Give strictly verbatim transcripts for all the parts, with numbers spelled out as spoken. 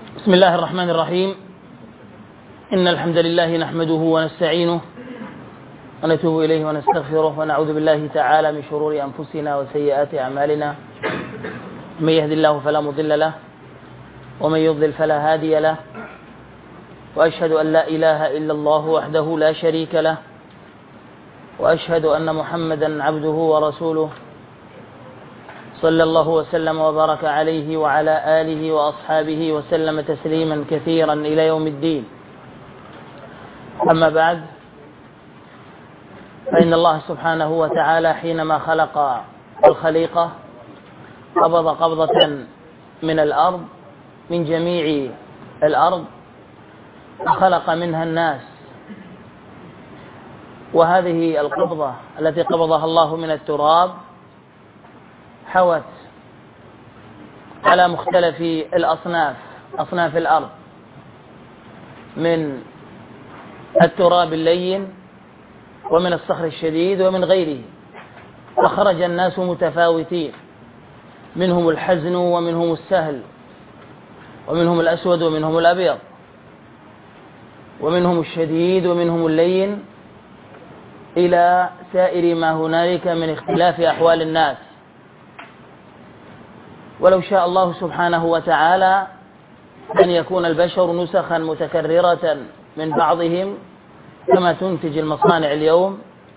بسم الله الرحمن الرحيم. إن الحمد لله نحمده ونستعينه ونتوب إليه ونستغفره ونعوذ بالله تعالى من شرور أنفسنا وسيئات أعمالنا. من يهد الله فلا مضل له ومن يضلل فلا هادي له، وأشهد أن لا إله إلا الله وحده لا شريك له، وأشهد أن محمدا عبده ورسوله صلى الله وسلم وبارك عليه وعلى آله وأصحابه وسلم تسليما كثيرا إلى يوم الدين. أما بعد، فإن الله سبحانه وتعالى حينما خلق الخليقة قبض قبضة من الأرض، من جميع الأرض، وخلق منها الناس. وهذه القبضة التي قبضها الله من التراب حوت على مختلف الأصناف، أصناف الأرض، من التراب اللين ومن الصخر الشديد ومن غيره. فخرج الناس متفاوتين، منهم الحزن ومنهم السهل ومنهم الأسود ومنهم الأبيض، ومنهم الشديد ومنهم اللين، إلى سائر ما هنالك من اختلاف أحوال الناس. ولو شاء الله سبحانه وتعالى أن يكون البشر نسخا متكررة من بعضهم كما تنتج المصانع اليوم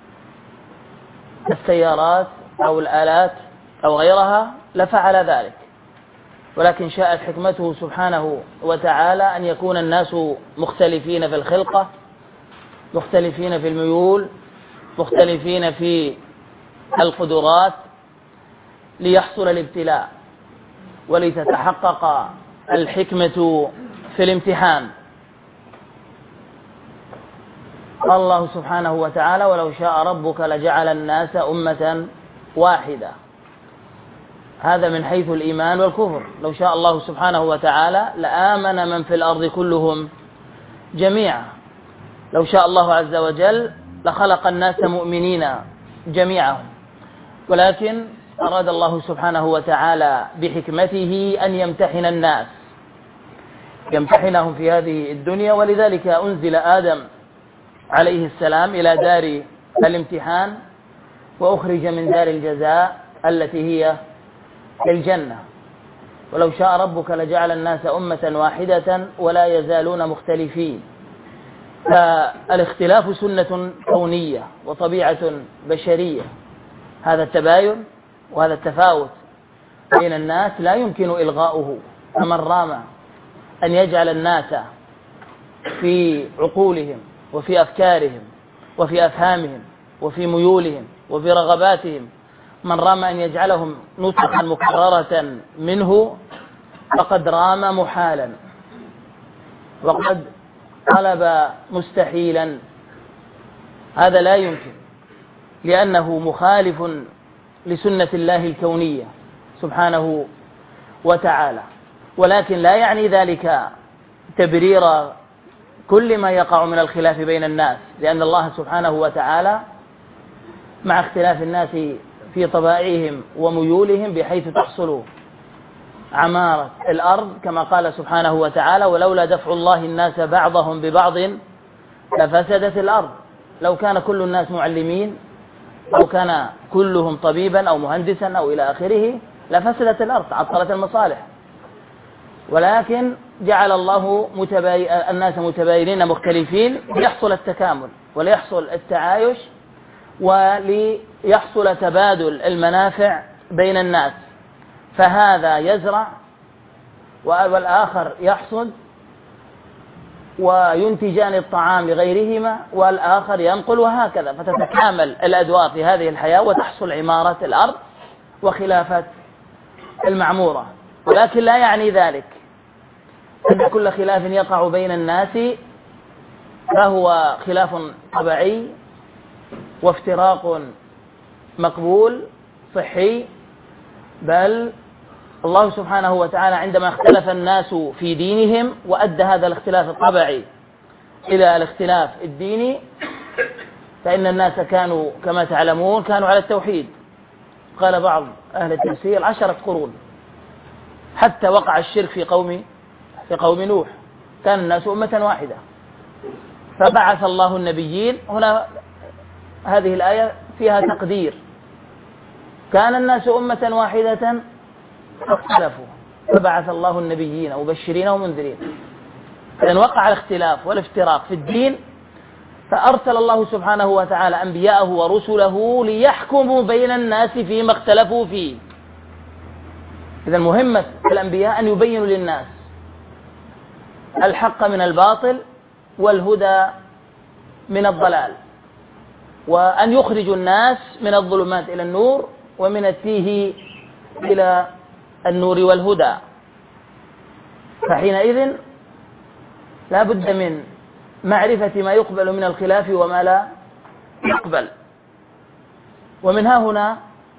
السيارات أو الآلات أو غيرها لفعل ذلك، ولكن شاءت حكمته سبحانه وتعالى أن يكون الناس مختلفين في الخلقة، مختلفين في الميول، مختلفين في القدرات، ليحصل الابتلاء ولتتحقق الحكمة في الامتحان. قال الله سبحانه وتعالى: ولو شاء ربك لجعل الناس أمة واحدة. هذا من حيث الإيمان والكفر. لو شاء الله سبحانه وتعالى لآمن من في الأرض كلهم جميعا. لو شاء الله عز وجل لخلق الناس مؤمنين جميعهم، ولكن أراد الله سبحانه وتعالى بحكمته أن يمتحن الناس، يمتحنهم في هذه الدنيا. ولذلك أنزل آدم عليه السلام إلى دار الامتحان، وأخرج من دار الجزاء التي هي الجنة. ولو شاء ربك لجعل الناس أمة واحدة ولا يزالون مختلفين. فالاختلاف سنة كونية وطبيعة بشرية. هذا التباين وهذا التفاوت بين الناس لا يمكن إلغاؤه. فمن رام أن يجعل الناس في عقولهم وفي أفكارهم وفي أفهامهم وفي ميولهم وفي رغباتهم، من رام أن يجعلهم نسخا مكررة منه، فقد رام محالا وقد طلب مستحيلا. هذا لا يمكن، لأنه مخالف لسنة الله الكونية سبحانه وتعالى. ولكن لا يعني ذلك تبرير كل ما يقع من الخلاف بين الناس، لأن الله سبحانه وتعالى مع اختلاف الناس في طبائعهم وميولهم بحيث تحصل عمارة الأرض، كما قال سبحانه وتعالى: ولولا دفع الله الناس بعضهم ببعض لفسدت الأرض. لو كان كل الناس معلمين، لو كان كلهم طبيبا أو مهندسا أو إلى آخره، لفسدت الأرض، عطلت المصالح. ولكن جعل الله متباي... الناس متباينين مختلفين ليحصل التكامل وليحصل التعايش وليحصل تبادل المنافع بين الناس. فهذا يزرع والآخر يحصد، وينتجان الطعام لغيرهما، والآخر ينقل، وهكذا، فتتكامل الأدوار في هذه الحياة وتحصل عمارة الأرض وخلافة المعمورة. ولكن لا يعني ذلك أن كل خلاف يقع بين الناس فهو خلاف طبيعي وافتراق مقبول صحي، بل الله سبحانه وتعالى عندما اختلف الناس في دينهم وأدى هذا الاختلاف الطبيعي إلى الاختلاف الديني، فإن الناس كانوا كما تعلمون كانوا على التوحيد. قال بعض أهل التفسير عشرة قرون حتى وقع الشرك في قوم في قوم نوح كان الناس أمة واحدة فبعث الله النبيين. هنا هذه الآية فيها تقدير، كان الناس أمة واحدة فاختلفوا فبعث الله النبيين مبشرين ومنذرين. إذن وقع الاختلاف والافتراق في الدين فأرسل الله سبحانه وتعالى أنبياءه ورسله ليحكموا بين الناس فيما اختلفوا فيه. إذن مهمة الأنبياء أن يبينوا للناس الحق من الباطل والهدى من الضلال، وأن يخرجوا الناس من الظلمات إلى النور ومن التيه إلى النور والهدى. فحينئذ لا بد من معرفة ما يقبل من الخلاف وما لا يقبل. ومن ها هنا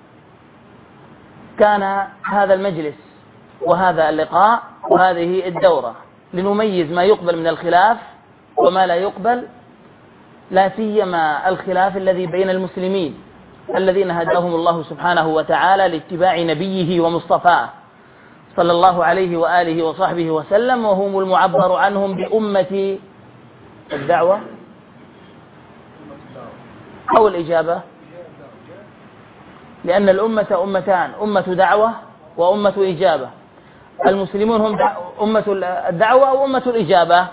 كان هذا المجلس وهذا اللقاء وهذه الدورة لنميز ما يقبل من الخلاف وما لا يقبل، لا سيما الخلاف الذي بين المسلمين الذين هداهم الله سبحانه وتعالى لاتباع نبيه ومصطفاه صلى الله عليه وآله وصحبه وسلم، وهم المعبر عنهم بأمة الدعوة أو الإجابة، لأن الأمة أمتان، أمة دعوة وأمة إجابة. المسلمون هم أمة الدعوة أو أمة الإجابة؟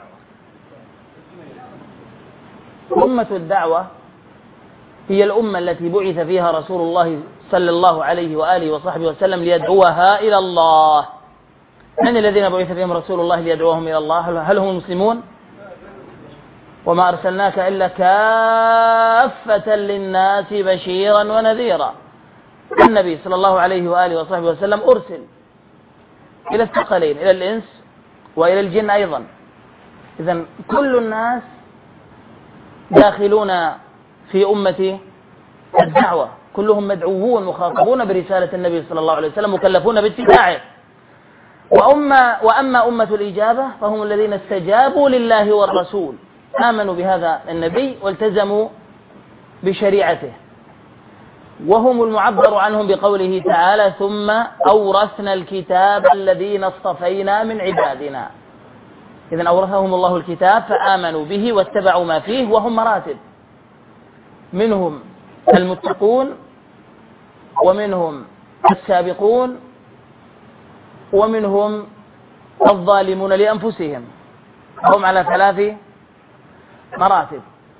أمة الدعوة هي الأمة التي بعث فيها رسول الله صلى الله عليه وآله وصحبه وسلم ليدعوها إلى الله. من الذين بعث فيهم رسول الله ليدعوهم إلى الله؟ هل هم المسلمون؟ وما أرسلناك إلا كافة للناس بشيرا ونذيرا. النبي صلى الله عليه وآله وصحبه وسلم أرسل إلى الثقلين، إلى الإنس وإلى الجن أيضا. إذن كل الناس داخلون في أمة الدعوة، كلهم مدعوون مخاطبون برسالة النبي صلى الله عليه وسلم مكلفون باتباعه. وأما, وأما أمة الإجابة فهم الذين استجابوا لله والرسول، آمنوا بهذا النبي والتزموا بشريعته، وهم المعبر عنهم بقوله تعالى ثم أورثنا الكتاب الذين اصطفينا من عبادنا. إذن أورثهم الله الكتاب فآمنوا به واتبعوا ما فيه، وهم مراتب، منهم المتقون ومنهم السابقون ومنهم الظالمون لأنفسهم، هم على ثلاث مراتب.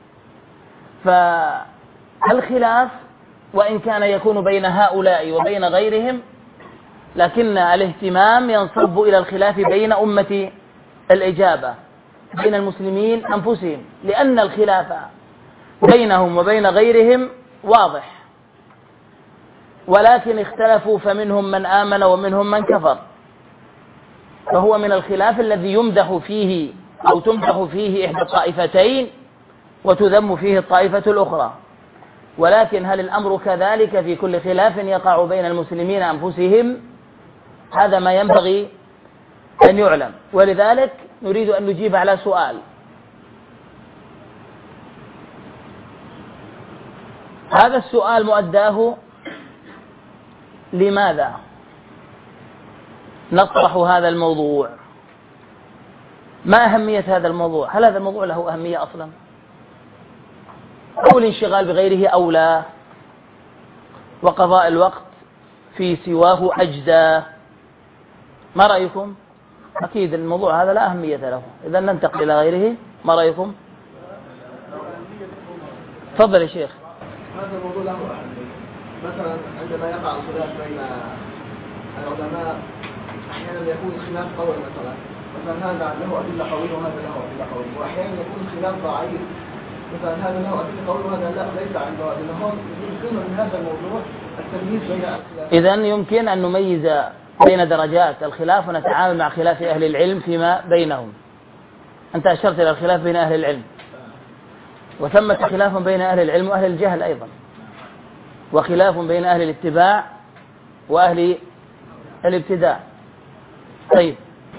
فالخلاف وإن كان يكون بين هؤلاء وبين غيرهم، لكن الاهتمام ينصب إلى الخلاف بين أمة الإجابة، بين المسلمين أنفسهم، لأن الخلاف بينهم وبين غيرهم واضح، ولكن اختلفوا فمنهم من آمن ومنهم من كفر. فهو من الخلاف الذي يمدح فيه أو تمدح فيه إحدى الطائفتين وتذم فيه الطائفة الأخرى. ولكن هل الأمر كذلك في كل خلاف يقع بين المسلمين أنفسهم؟ هذا ما ينبغي أن يعلم. ولذلك نريد أن نجيب على سؤال: هذا السؤال مؤداه لماذا نطرح هذا الموضوع؟ ما أهمية هذا الموضوع؟ هل هذا الموضوع له أهمية أصلا؟ أو الانشغال بغيره أولى، وقضاء الوقت في سواه أجدى؟ ما رأيكم؟ أكيد الموضوع هذا لا أهمية له، إذا ننتقل إلى غيره. ما رأيكم؟ تفضل يا شيخ. هذا الموضوع له أهمية. مثلا عندما يقع الخلاف بين العلماء أحيانا يكون الخلاف قوي، مثلا مثلا هذا له أدلة قوية وهذا له أدلة قوية، وأحيانا يكون الخلاف ضعيف، مثلا هذا له أدلة قوية وهذا لا ليس عنده أدلة. هون يمكن من هذا الموضوع التمييز بين الخلاف. إذن يمكن أن نميز بين درجات الخلاف ونتعامل مع خلاف أهل العلم فيما بينهم. أنت أشرت إلى الخلاف بين أهل العلم، وثمة خلاف بين أهل العلم وأهل الجهل أيضا، وخلاف بين أهل الاتباع وأهل الابتداع. طيب،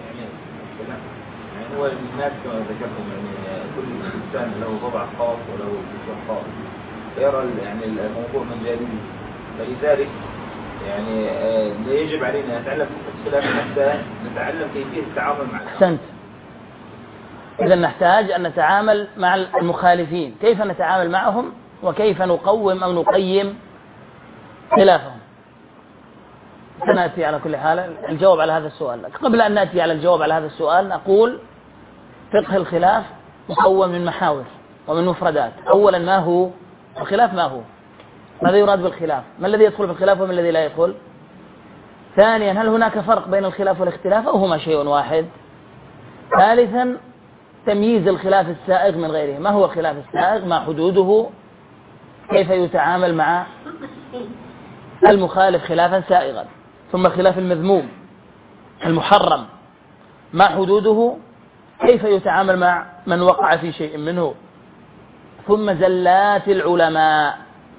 يعني هو الناس كما ذكرتم يعني كل إنسان له طبع خاص وله جزء خاص، فيرى يعني الموضوع من جانبه، فلذلك يعني يجب علينا نتعلم اختلاف نفسه، نتعلم كيفية التعامل مع الآخر. أحسنت. إذا نحتاج أن نتعامل مع المخالفين، كيف نتعامل معهم وكيف نقوم أو نقيم خلافهم. سنأتي على كل حال الجواب على هذا السؤال. قبل أن نأتي على الجواب على هذا السؤال نقول فقه الخلاف مكون من محاور ومن مفردات. أولا ما هو الخلاف؟ ما هو ماذا يراد بالخلاف؟ ما الذي يدخل في الخلاف وما الذي لا يدخل؟ ثانيا هل هناك فرق بين الخلاف والاختلاف أو هما شيء واحد؟ ثالثا تمييز الخلاف السائغ من غيره. ما هو الخلاف السائغ؟ ما حدوده؟ كيف يتعامل مع المخالف خلافا سائغا؟ ثم الخلاف المذموم المحرم، ما حدوده؟ كيف يتعامل مع من وقع في شيء منه؟ ثم زلات العلماء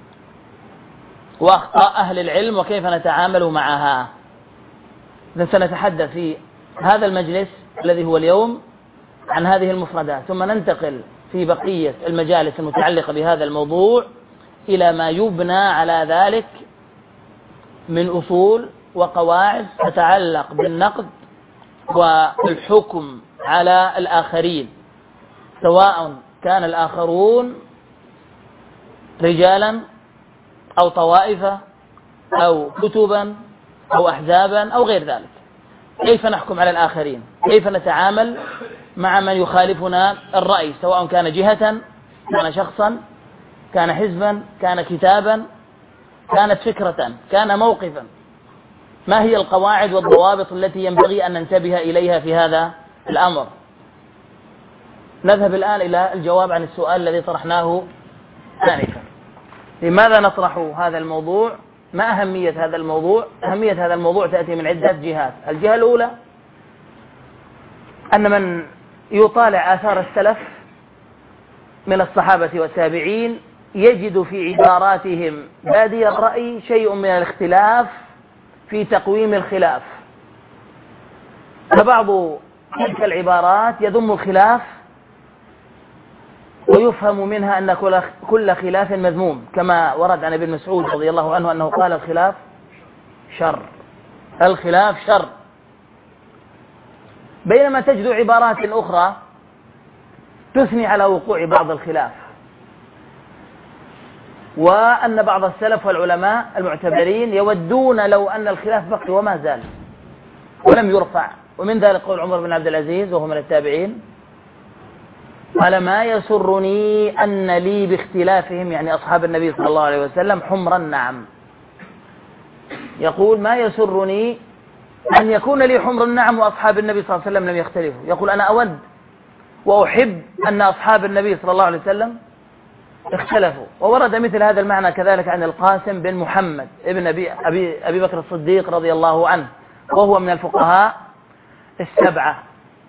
وأخطاء أهل العلم وكيف نتعامل معها. إذن سنتحدث في هذا المجلس الذي هو اليوم عن هذه المفردات، ثم ننتقل في بقية المجالس المتعلقة بهذا الموضوع إلى ما يبنى على ذلك من أصول وقواعد تتعلق بالنقد والحكم على الآخرين، سواء كان الآخرون رجالا أو طوائف أو كتبا أو أحزابا أو غير ذلك. كيف نحكم على الآخرين؟ كيف نتعامل مع من يخالفنا الرأي، سواء كان جهة، كان شخصا، كان حزبا، كان كتابا، كانت فكرة، كان موقفا. ما هي القواعد والضوابط التي ينبغي أن ننتبه إليها في هذا الأمر؟ نذهب الآن إلى الجواب عن السؤال الذي طرحناه آنفا. لماذا نطرح هذا الموضوع؟ ما أهمية هذا الموضوع؟ أهمية هذا الموضوع تأتي من عدة جهات. الجهة الأولى أن من يطالع آثار السلف من الصحابة والتابعين يجد في عباراتهم بادي الرأي شيء من الاختلاف في تقويم الخلاف، فبعض تلك العبارات يذم الخلاف ويفهم منها أن كل خلاف مذموم، كما ورد عن ابن مسعود رضي الله عنه أنه قال الخلاف شر، الخلاف شر. بينما تجد عبارات أخرى تثني على وقوع بعض الخلاف، وأن بعض السلف والعلماء المعتبرين يودون لو أن الخلاف بقي وما زال ولم يرفع. ومن ذلك قول عمر بن عبد العزيز وهو من التابعين قال ما يسرني أن لي باختلافهم، يعني أصحاب النبي صلى الله عليه وسلم، حمر النعم. يقول ما يسرني أن يكون لي حمر النعم وأصحاب النبي صلى الله عليه وسلم لم يختلفوا. يقول أنا أود وأحب أن أصحاب النبي صلى الله عليه وسلم اختلفوا. وورد مثل هذا المعنى كذلك عن القاسم بن محمد ابن أبي, أبي, أبي بكر الصديق رضي الله عنه، وهو من الفقهاء السبعة.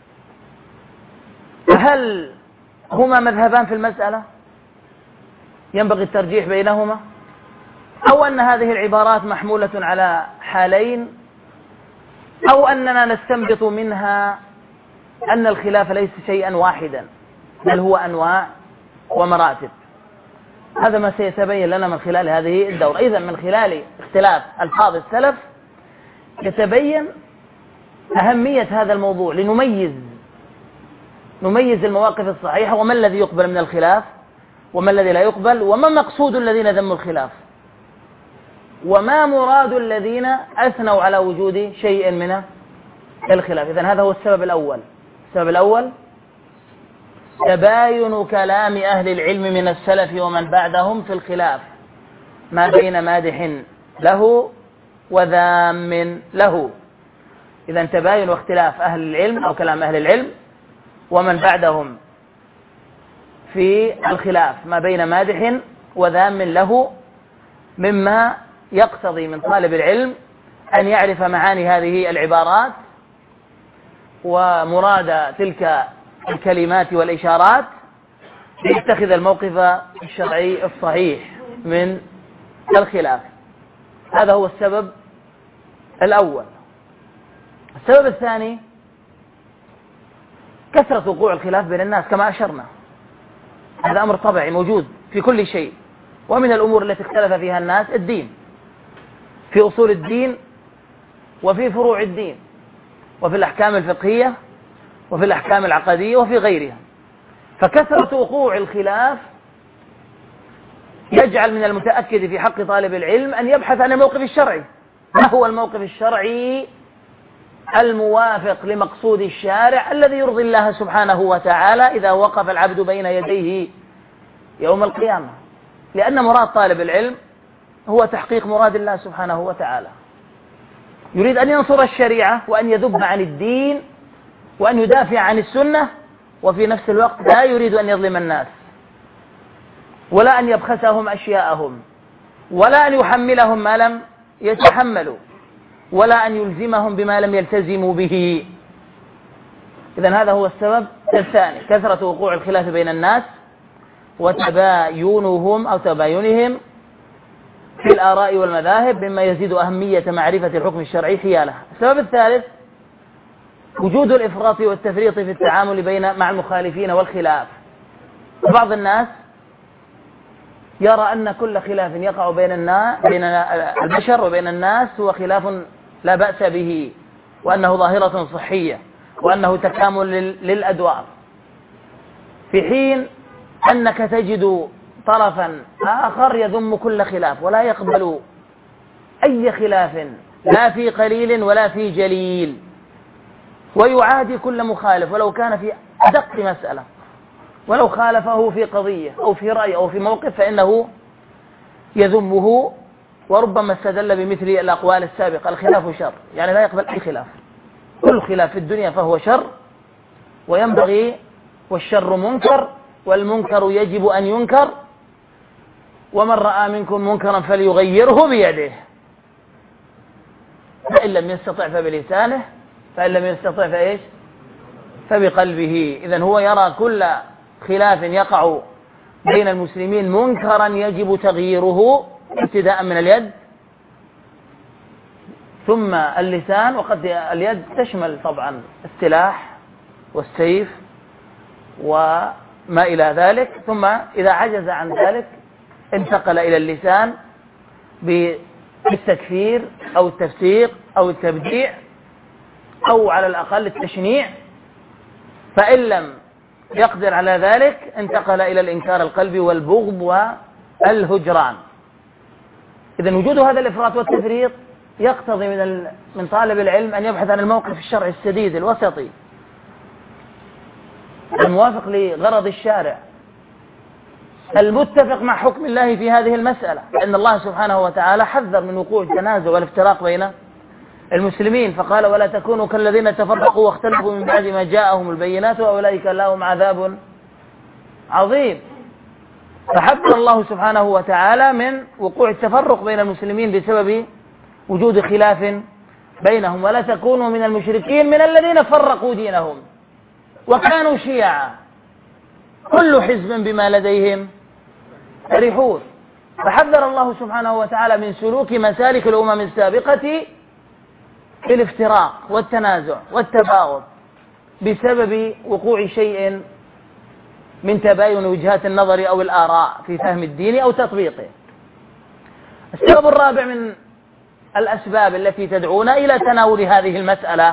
هل هما مذهبان في المسألة ينبغي الترجيح بينهما، أو أن هذه العبارات محمولة على حالين، أو أننا نستنبط منها أن الخلاف ليس شيئا واحدا بل هو أنواع ومراتب؟ هذا ما سيتبين لنا من خلال هذه الدورة. إذن من خلال اختلاف ألفاظ السلف يتبين أهمية هذا الموضوع، لنميز نميز المواقف الصحيحة وما الذي يقبل من الخلاف وما الذي لا يقبل، وما مقصود الذين ذموا الخلاف، وما مراد الذين أثنوا على وجود شيء من الخلاف. إذن هذا هو السبب الأول. السبب الأول تباين كلام أهل العلم من السلف ومن بعدهم في الخلاف ما بين مادح له وذام له. إذن تباين واختلاف أهل العلم أو كلام أهل العلم ومن بعدهم في الخلاف ما بين مادح وذام له، مما يقتضي من طالب العلم أن يعرف معاني هذه العبارات ومراد تلك الكلمات والإشارات ليتخذ الموقف الشرعي الصحيح من الخلاف. هذا هو السبب الأول. السبب الثاني كثرة وقوع الخلاف بين الناس كما أشرنا. هذا أمر طبيعي موجود في كل شيء، ومن الأمور التي اختلف فيها الناس الدين. في أصول الدين وفي فروع الدين وفي الأحكام الفقهية وفي الأحكام العقدية وفي غيرها. فكثرة وقوع الخلاف يجعل من المتأكد في حق طالب العلم أن يبحث عن الموقف الشرعي. ما هو الموقف الشرعي الموافق لمقصود الشارع الذي يرضي الله سبحانه وتعالى إذا وقف العبد بين يديه يوم القيامة؟ لأن مراد طالب العلم هو تحقيق مراد الله سبحانه وتعالى، يريد أن ينصر الشريعة وأن يذب عن الدين وأن يدافع عن السنة، وفي نفس الوقت لا يريد أن يظلم الناس ولا أن يبخسهم أشياءهم ولا أن يحملهم ما لم يتحملوا ولا أن يلزمهم بما لم يلتزموا به. إذن هذا هو السبب الثاني، كثرة وقوع الخلاف بين الناس وتباينهم أو تباينهم في الآراء والمذاهب مما يزيد أهمية معرفة الحكم الشرعي حياله. السبب الثالث وجود الإفراط والتفريط في التعامل بين مع المخالفين والخلاف. بعض الناس يرى أن كل خلاف يقع بين الناس بين البشر وبين الناس هو خلاف لا بأس به، وأنه ظاهرة صحية، وأنه تكامل للأدوار، في حين أنك تجد طرفا آخر يذم كل خلاف ولا يقبل أي خلاف لا في قليل ولا في جليل، ويعادي كل مخالف ولو كان في أدق مسألة، ولو خالفه في قضية أو في رأي أو في موقف فإنه يذمه، وربما استدل بمثل الأقوال السابقة: الخلاف شر، يعني لا يقبل أي خلاف، كل خلاف في الدنيا فهو شر وينبغي، والشر منكر والمنكر يجب أن ينكر، ومن رأى منكم منكرا فليغيره بيده، فإن لم يستطع فبلسانه، فإن لم يستطع فإيش؟ فبقلبه. إذن هو يرى كل خلاف يقع بين المسلمين منكرا يجب تغييره ابتداء من اليد ثم اللسان، وقد اليد تشمل طبعا السلاح والسيف وما إلى ذلك، ثم إذا عجز عن ذلك انتقل إلى اللسان بالتكفير أو التفسيق أو التبديع أو على الأقل التشنيع، فإن لم يقدر على ذلك انتقل إلى الإنكار القلبي والبغض والهجران. إذن وجود هذا الإفراط والتفريط يقتضي من من طالب العلم أن يبحث عن الموقف الشرعي السديد الوسطي الموافق لغرض الشارع المتفق مع حكم الله في هذه المسألة، لأن الله سبحانه وتعالى حذر من وقوع التنازع والافتراق بين المسلمين، فقال: ولا تكونوا كالذين تفرقوا واختلفوا من بعد ما جاءهم البينات وأولئك لهم عذاب عظيم. فحذر الله سبحانه وتعالى من وقوع التفرق بين المسلمين بسبب وجود خلاف بينهم: ولا تكونوا من المشركين من الذين فرقوا دينهم وكانوا شيعا كل حزب بما لديهم فرحون. فحذر الله سبحانه وتعالى من سلوك مسالك الأمم السابقة في الافتراق والتنازع والتباغض بسبب وقوع شيء من تباين وجهات النظر أو الآراء في فهم الدين أو تطبيقه. السبب الرابع من الأسباب التي تدعونا إلى تناول هذه المسألة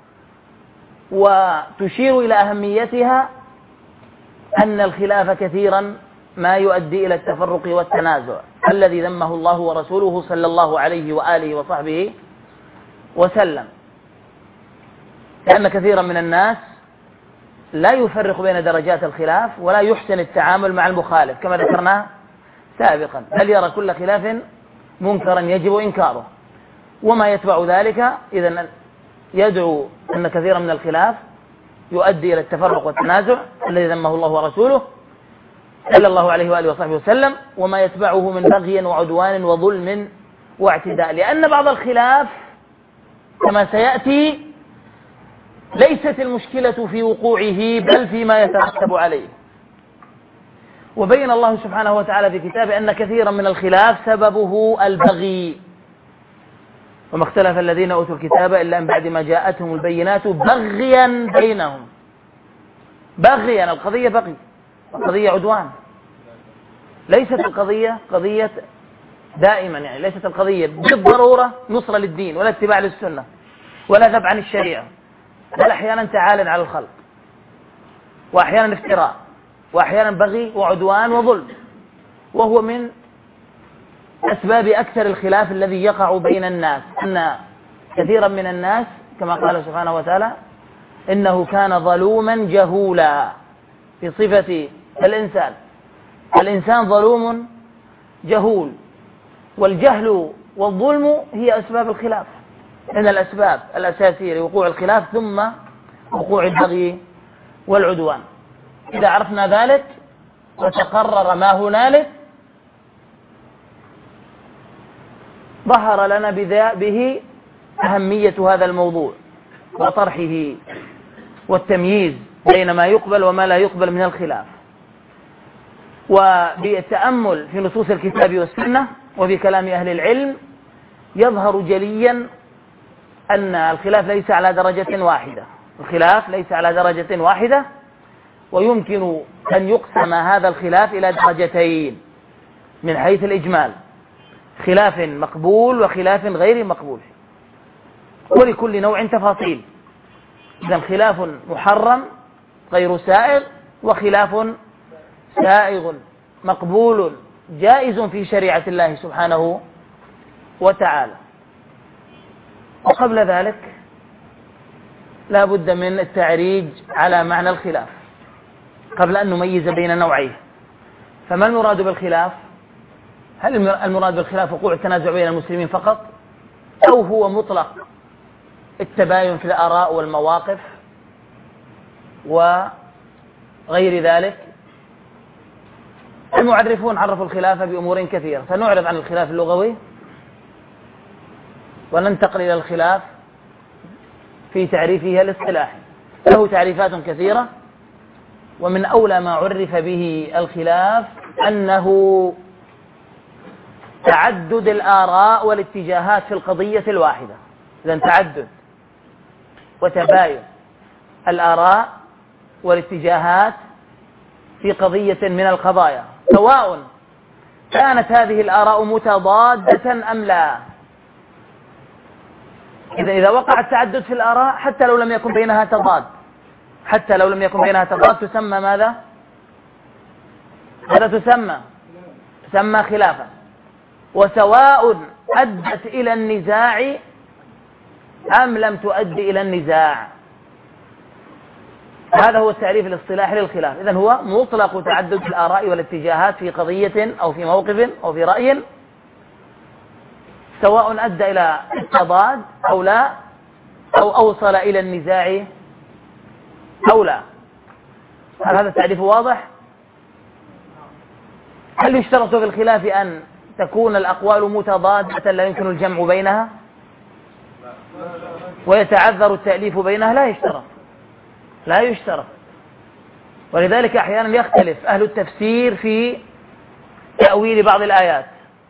وتشير إلى أهميتها أن الخلاف كثيرا ما يؤدي إلى التفرق والتنازع الذي ذمه الله ورسوله صلى الله عليه وآله وصحبه وسلم، لأن كثيرا من الناس لا يفرق بين درجات الخلاف ولا يحسن التعامل مع المخالف كما ذكرنا سابقا، بل يرى كل خلاف منكرا يجب إنكاره، وما يتبع ذلك إذن يدعو أن كثيرا من الخلاف يؤدي إلى التفرق والتنازع الذي ذمه الله ورسوله صلى الله عليه وآله وصحبه وسلم، وما يتبعه من بغي وعدوان وظلم واعتداء، لأن بعض الخلاف كما سيأتي ليست المشكلة في وقوعه بل فيما يترتب عليه. وبين الله سبحانه وتعالى في كتابه أن كثيرا من الخلاف سببه البغي: وما اختلف الذين أوتوا الكتاب إلا من بعد ما جاءتهم البينات بغيا بينهم. بغيا، القضية بغي، القضية عدوان، ليست القضية قضية دائما، يعني ليست القضية بالضرورة نصرة للدين ولا اتباع للسنة ولا ذب عن الشريعة، بل أحيانا تعال على الخلق، وأحيانا افتراء، وأحيانا بغي وعدوان وظلم، وهو من أسباب أكثر الخلاف الذي يقع بين الناس، أن كثيرا من الناس كما قال سبحانه وتعالى إنه كان ظلوما جهولا في صفة الإنسان. الإنسان ظلوم جهول، والجهل والظلم هي أسباب الخلاف، من الأسباب الأساسية لوقوع الخلاف ثم وقوع البغي والعدوان. إذا عرفنا ذلك وتقرر ما هنالك ظهر لنا به أهمية هذا الموضوع وطرحه والتمييز بين ما يقبل وما لا يقبل من الخلاف. وبالتأمل في نصوص الكتاب والسنة وفي كلام أهل العلم يظهر جليا أن الخلاف ليس على درجة واحدة، الخلاف ليس على درجة واحدة، ويمكن أن يقسم هذا الخلاف إلى درجتين من حيث الإجمال، خلاف مقبول وخلاف غير مقبول، ولكل نوع تفاصيل. إذن خلاف محرم غير سائغ، وخلاف سائغ مقبول جائز في شريعة الله سبحانه وتعالى. وقبل ذلك لا بد من التعريج على معنى الخلاف قبل أن نميز بين نوعيه. فما المراد بالخلاف؟ هل المراد بالخلاف وقوع التنازع بين المسلمين فقط، أو هو مطلق التباين في الآراء والمواقف وغير ذلك؟ المعرفون عرفوا الخلاف بأمور كثيرة، فنعرض عن الخلاف اللغوي وننتقل إلى الخلاف في تعريفه الاصطلاحي. له تعريفات كثيرة، ومن أولى ما عرف به الخلاف أنه تعدد الآراء والاتجاهات في القضية الواحدة. إذن تعدد وتباين الآراء والاتجاهات في قضية من القضايا، سواء كانت هذه الآراء متضادة أم لا. إذا إذا وقع التعدد في الآراء حتى لو لم يكن بينها تضاد، حتى لو لم يكن بينها تضاد تسمى ماذا؟ ماذا تسمى؟ تسمى خلافا. وسواء أدت إلى النزاع أم لم تؤدي إلى النزاع. هذا هو التعريف الاصطلاحي للخلاف. إذن هو مطلق تعدد الآراء والاتجاهات في قضية أو في موقف أو في رأي، سواء أدى إلى التضاد أو لا، أو أوصل إلى النزاع أو لا. هل هذا التعريف واضح؟ هل يشترط في الخلاف أن تكون الأقوال متضادة لا يمكن الجمع بينها ويتعذر التأليف بينها؟ لا يشترط، لا يشترط. ولذلك أحيانا يختلف أهل التفسير في تأويل بعض الآيات،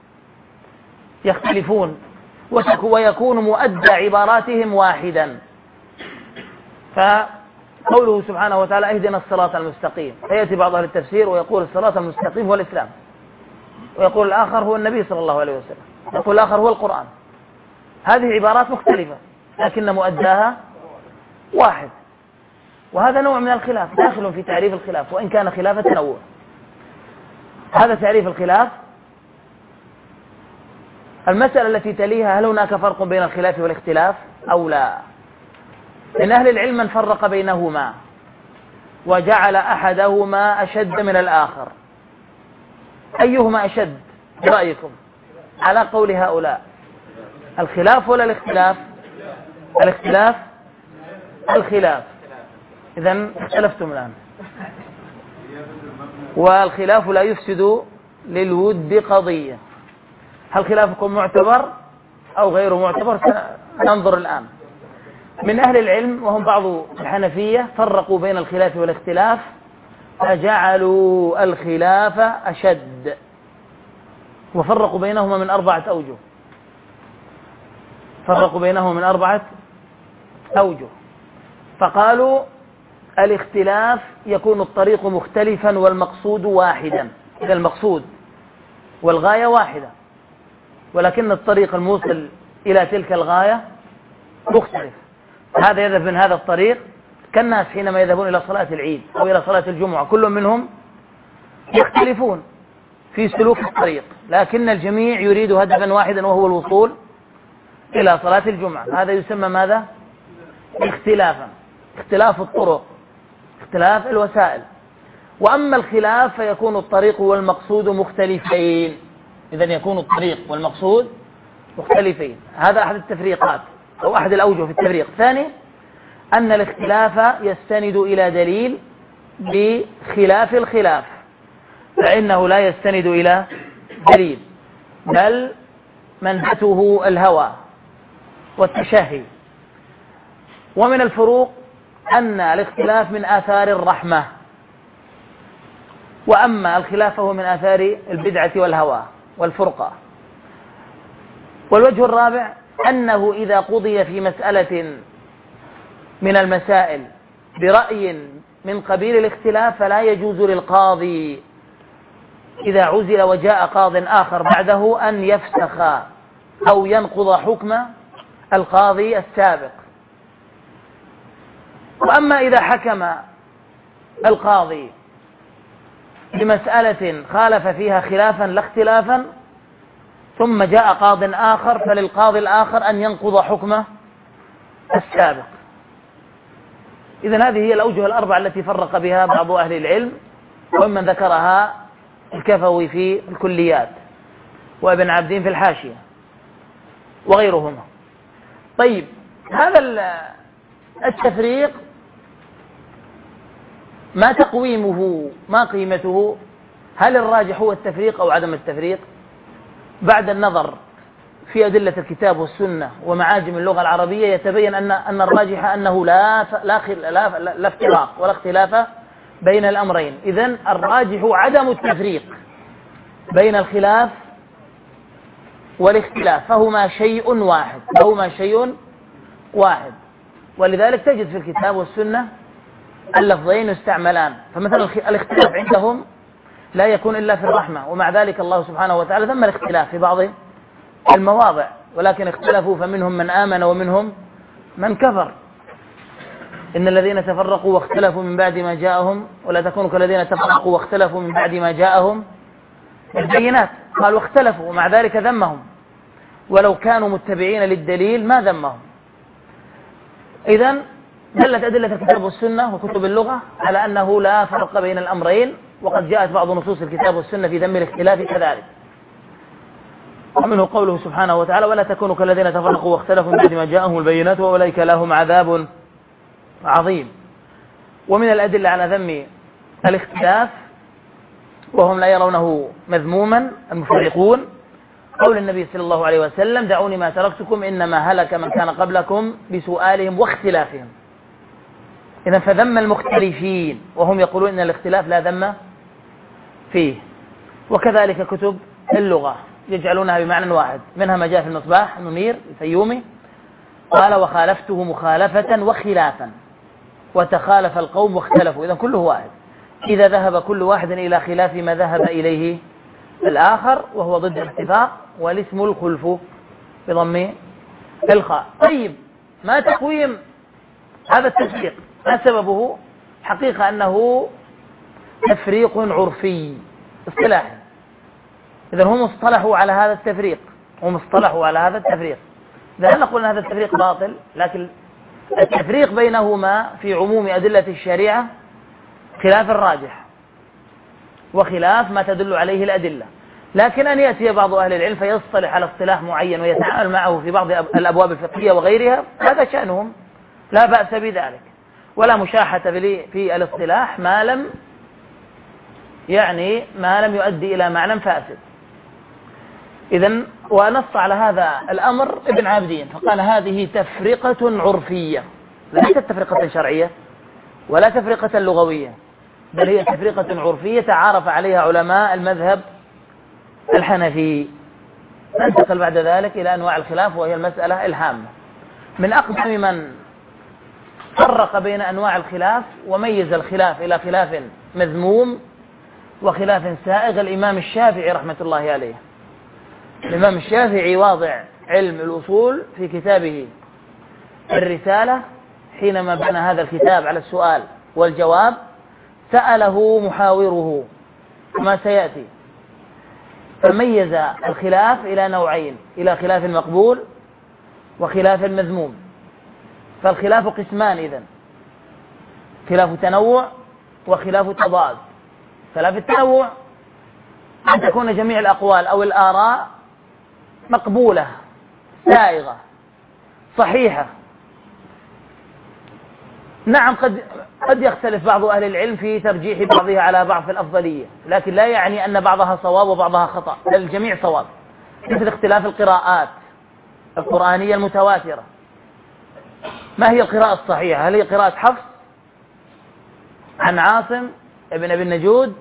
يختلفون ويكون مؤدى عباراتهم واحدا. فقوله سبحانه وتعالى اهدنا الصراط المستقيم، فيأتي بعض أهل التفسير ويقول الصراط المستقيم هو الإسلام، ويقول الآخر هو النبي صلى الله عليه وسلم، يقول الآخر هو القرآن. هذه عبارات مختلفة لكن مؤداها واحد، وهذا نوع من الخلاف داخل في تعريف الخلاف وإن كان خلاف تنوع. هذا تعريف الخلاف. المسألة التي تليها: هل هناك فرق بين الخلاف والاختلاف أو لا؟ إن أهل العلم من فرق بينهما وجعل أحدهما أشد من الآخر. أيهما أشد برأيكم على قول هؤلاء؟ الخلاف ولا الاختلاف؟ الاختلاف. الخلاف. إذن اختلفتم الآن. والخلاف لا يفسد للود قضية. هل خلافكم معتبر أو غير معتبر؟ سننظر الآن. من أهل العلم وهم بعض الحنفية فرقوا بين الخلاف والاختلاف فجعلوا الخلاف أشد، وفرقوا بينهما من أربعة أوجه. فرقوا بينهما من أربعة أوجه فقالوا الاختلاف يكون الطريق مختلفا والمقصود واحدا. إذا المقصود والغاية واحدة، ولكن الطريق الموصل إلى تلك الغاية مختلف. هذا يذهب من هذا الطريق كالناس حينما يذهبون إلى صلاة العيد أو إلى صلاة الجمعة، كل منهم يختلفون في سلوك الطريق، لكن الجميع يريد هدفا واحدا وهو الوصول إلى صلاة الجمعة. هذا يسمى ماذا؟ اختلافا، اختلاف الطرق، اختلاف الوسائل. وأما الخلاف فيكون الطريق والمقصود مختلفين. إذن يكون الطريق والمقصود مختلفين. هذا أحد التفريقات أو أحد الأوجه في التفريق. ثاني، أن الاختلاف يستند إلى دليل بخلاف الخلاف، فإنه لا يستند إلى دليل، بل منهته الهوى والتشهي. ومن الفروق أن الاختلاف من آثار الرحمة، وأما الخلاف فهو من آثار البدعة والهوى والفرقة. والوجه الرابع أنه إذا قضي في مسألة من المسائل برأي من قبيل الاختلاف فلا يجوز للقاضي إذا عزل وجاء قاض آخر بعده أن يفسخ أو ينقض حكم القاضي السابق. وأما إذا حكم القاضي بمسألة خالف فيها خلافا لا اختلافا ثم جاء قاض آخر فللقاضي الآخر أن ينقض حكمه السابق. إذن هذه هي الأوجه الأربعة التي فرق بها بعض أهل العلم، ومن ذكرها الكفوي في الكليات وابن عابدين في الحاشية وغيرهما. طيب، هذا التفريق ما تقويمه، ما قيمته؟ هل الراجح هو التفريق أو عدم التفريق؟ بعد النظر في أدلة الكتاب والسنة ومعاجم اللغة العربية يتبين أن أن الراجح أنه لا لا لا, لا افتراق ولا اختلاف بين الأمرين. إذن الراجح عدم التفريق بين الخلاف والاختلاف، فهما شيء واحد، فهما شيء واحد. ولذلك تجد في الكتاب والسنة اللفظين يستعملان. فمثلا الاختلاف عندهم لا يكون إلا في الرحمة، ومع ذلك الله سبحانه وتعالى ذم الاختلاف في بعض المواضع، ولكن اختلفوا فمنهم من آمن ومنهم من كفر. إن الذين تفرقوا واختلفوا من بعد ما جاءهم ولا تكونوا كالذين تفرقوا واختلفوا من بعد ما جاءهم البينات. قالوا اختلفوا ومع ذلك ذمهم، ولو كانوا متبعين للدليل ما ذمهم. إذن دلت أدلة الكتاب والسنة وكتب اللغة على أنه لا فرق بين الأمرين، وقد جاءت بعض نصوص الكتاب والسنة في ذم الاختلاف كذلك. ومنه قوله سبحانه وتعالى: ولا تكونوا كالذين تفرقوا واختلفوا من بعد ما جاءهم البينات وأولئك لهم عذاب عظيم. ومن الأدلة على ذم الاختلاف وهم لا يرونه مذموما المفرقون قول النبي صلى الله عليه وسلم: دعوني ما تركتكم إنما هلك من كان قبلكم بسؤالهم واختلافهم. إذن فذم المختلفين، وهم يقولون إن الاختلاف لا ذم فيه. وكذلك كتب اللغة يجعلونها بمعنى واحد، منها ما جاء في المصباح المنير الفيومي قال: وخالفته مخالفة وخلافا وتخالف القوم واختلفوا. إذن كله واحد، إذا ذهب كل واحد إلى خلاف ما ذهب إليه الآخر، وهو ضد الاتفاق، والاسم الخلف بضم الخاء. طيب، ما تقويم هذا التفريق؟ ما سببه؟ حقيقة أنه تفريق عرفي اصطلاحي. إذن هم اصطلحوا على هذا التفريق، هم اصطلحوا على هذا التفريق. إذا هل نقول أن هذا التفريق باطل؟ لكن التفريق بينهما في عموم أدلة الشريعة خلاف الراجح وخلاف ما تدل عليه الأدلة. لكن أن يأتي بعض أهل العلم فيصطلح على اصطلاح معين ويتعامل معه في بعض الأبواب الفقهية وغيرها، هذا شأنهم، لا بأس بذلك، ولا مشاحة في الاصطلاح ما لم يعني ما لم يؤدي إلى معنى فاسد. إذن ونص على هذا الأمر ابن عابدين فقال: هذه تفرقة عرفية، ليست تفرقة شرعية ولا تفرقة لغوية، بل هي تفرقة عرفية تعارف عليها علماء المذهب الحنفي. ننتقل بعد ذلك إلى أنواع الخلاف، وهي المسألة الهامة. من أقدم من فرق بين أنواع الخلاف وميز الخلاف إلى خلاف مذموم وخلاف سائغ الإمام الشافعي رحمة الله عليه. الإمام الشافعي واضع علم الأصول في كتابه الرسالة، حينما بنى هذا الكتاب على السؤال والجواب سأله محاوره كما سيأتي، فميز الخلاف إلى نوعين، إلى خلاف مقبول وخلاف مذموم. فالخلاف قسمان إذن: خلاف تنوع وخلاف تضاد. خلاف التنوع أن تكون جميع الأقوال أو الآراء مقبولة سائغة صحيحة. نعم، قد قد يختلف بعض أهل العلم في ترجيح بعضها على بعض في الأفضلية، لكن لا يعني أن بعضها صواب وبعضها خطأ، بل الجميع صواب. مثل اختلاف القراءات القرآنية المتواترة. ما هي القراءة الصحيحة؟ هل هي قراءة حفص عن عاصم ابن أبي النجود،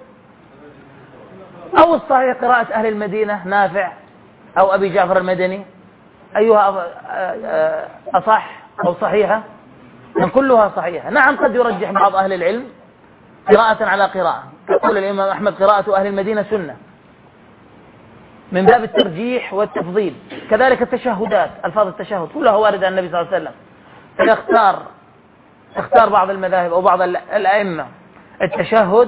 أو الصحيح قراءة أهل المدينة نافع أو أبي جعفر المدني؟ أيها أصح أو صحيحة؟ من كلها صحيحة. نعم، قد يرجح بعض أهل العلم قراءة على قراءة، يقول الإمام أحمد قراءة أهل المدينة سنة من باب الترجيح والتفضيل. كذلك التشهدات، ألفاظ التشهد كلها واردة عن النبي صلى الله عليه وسلم، فيختار اختار بعض المذاهب أو بعض الأئمة التشهد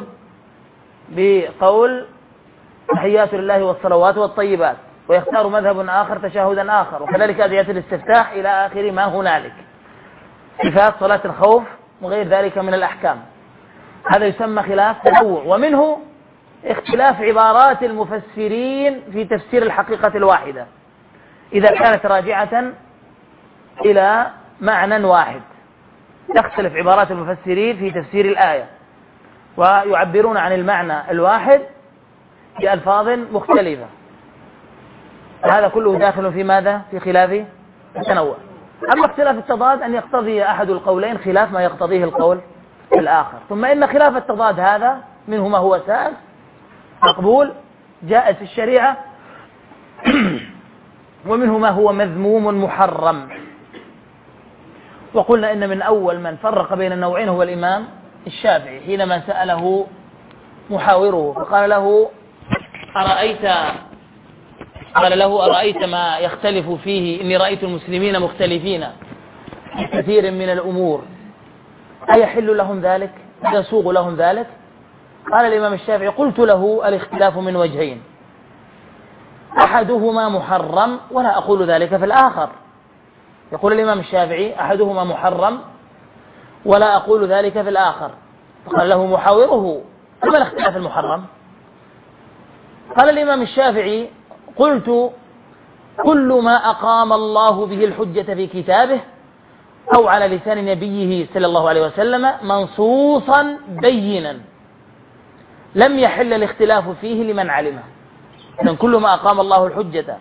بقول تحيات لله والصلوات والطيبات، ويختار مذهب آخر تشهدا آخر، وكذلك أدعية الاستفتاح إلى آخر ما هنالك، صفات صلاة الخوف وغير ذلك من الأحكام. هذا يسمى خلاف تنوع. ومنه اختلاف عبارات المفسرين في تفسير الحقيقة الواحدة إذا كانت راجعة إلى معنى واحد. تختلف عبارات المفسرين في تفسير الآية ويعبرون عن المعنى الواحد بألفاظ مختلفة. هذا كله داخل في ماذا؟ في خلاف التنوع. أما اختلاف التضاد أن يقتضي أحد القولين خلاف ما يقتضيه القول الآخر. ثم إن خلاف التضاد هذا منه ما هو سائغ مقبول جائز في الشريعة، ومنه ما هو مذموم محرم. وقلنا إن من أول من فرق بين النوعين هو الإمام الشافعي حينما سأله محاوره فقال له أرأيت قال له أرأيت ما يختلف فيه، إني رأيت المسلمين مختلفين في كثير من الأمور، أيحل لهم ذلك؟ يسوغ لهم ذلك؟ قال الإمام الشافعي قلت له الاختلاف من وجهين، أحدهما محرم ولا أقول ذلك في الآخر. يقول الإمام الشافعي أحدهما محرم ولا أقول ذلك في الآخر. فقال له محاوره فما الاختلاف المحرم؟ قال الإمام الشافعي قلت كل ما أقام الله به الحجة في كتابه أو على لسان نبيه صلى الله عليه وسلم منصوصا بينا لم يحل الاختلاف فيه لمن علمه. إذن كل ما أقام الله الحجة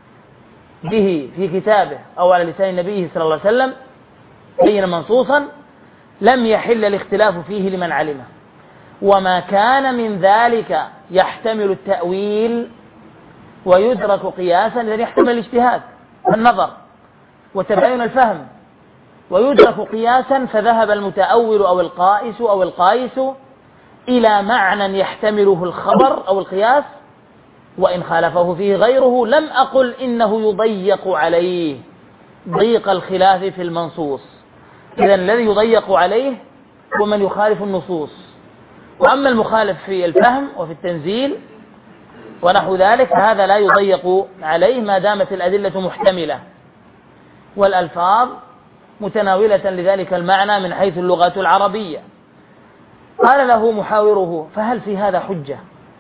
به في كتابه أو على لسان نبيه صلى الله عليه وسلم بينا منصوصا لم يحل الاختلاف فيه لمن علمه، وما كان من ذلك يحتمل التأويل ويدرك قياسا، لأن يحتمل الاجتهاد والنظر وتباين الفهم، ويدرك قياسا فذهب المتأول أو القائس أو القائس إلى معنى يحتمله الخبر أو القياس وإن خالفه فيه غيره لم أقل إنه يضيق عليه ضيق الخلاف في المنصوص. إذن الذي يضيق عليه هو من يخالف النصوص، وأما المخالف في الفهم وفي التنزيل ونحو ذلك هذا لا يضيق عليه ما دامت الأدلة محتملة والألفاظ متناولة لذلك المعنى من حيث اللغة العربية. قال له محاوره فهل في هذا حجة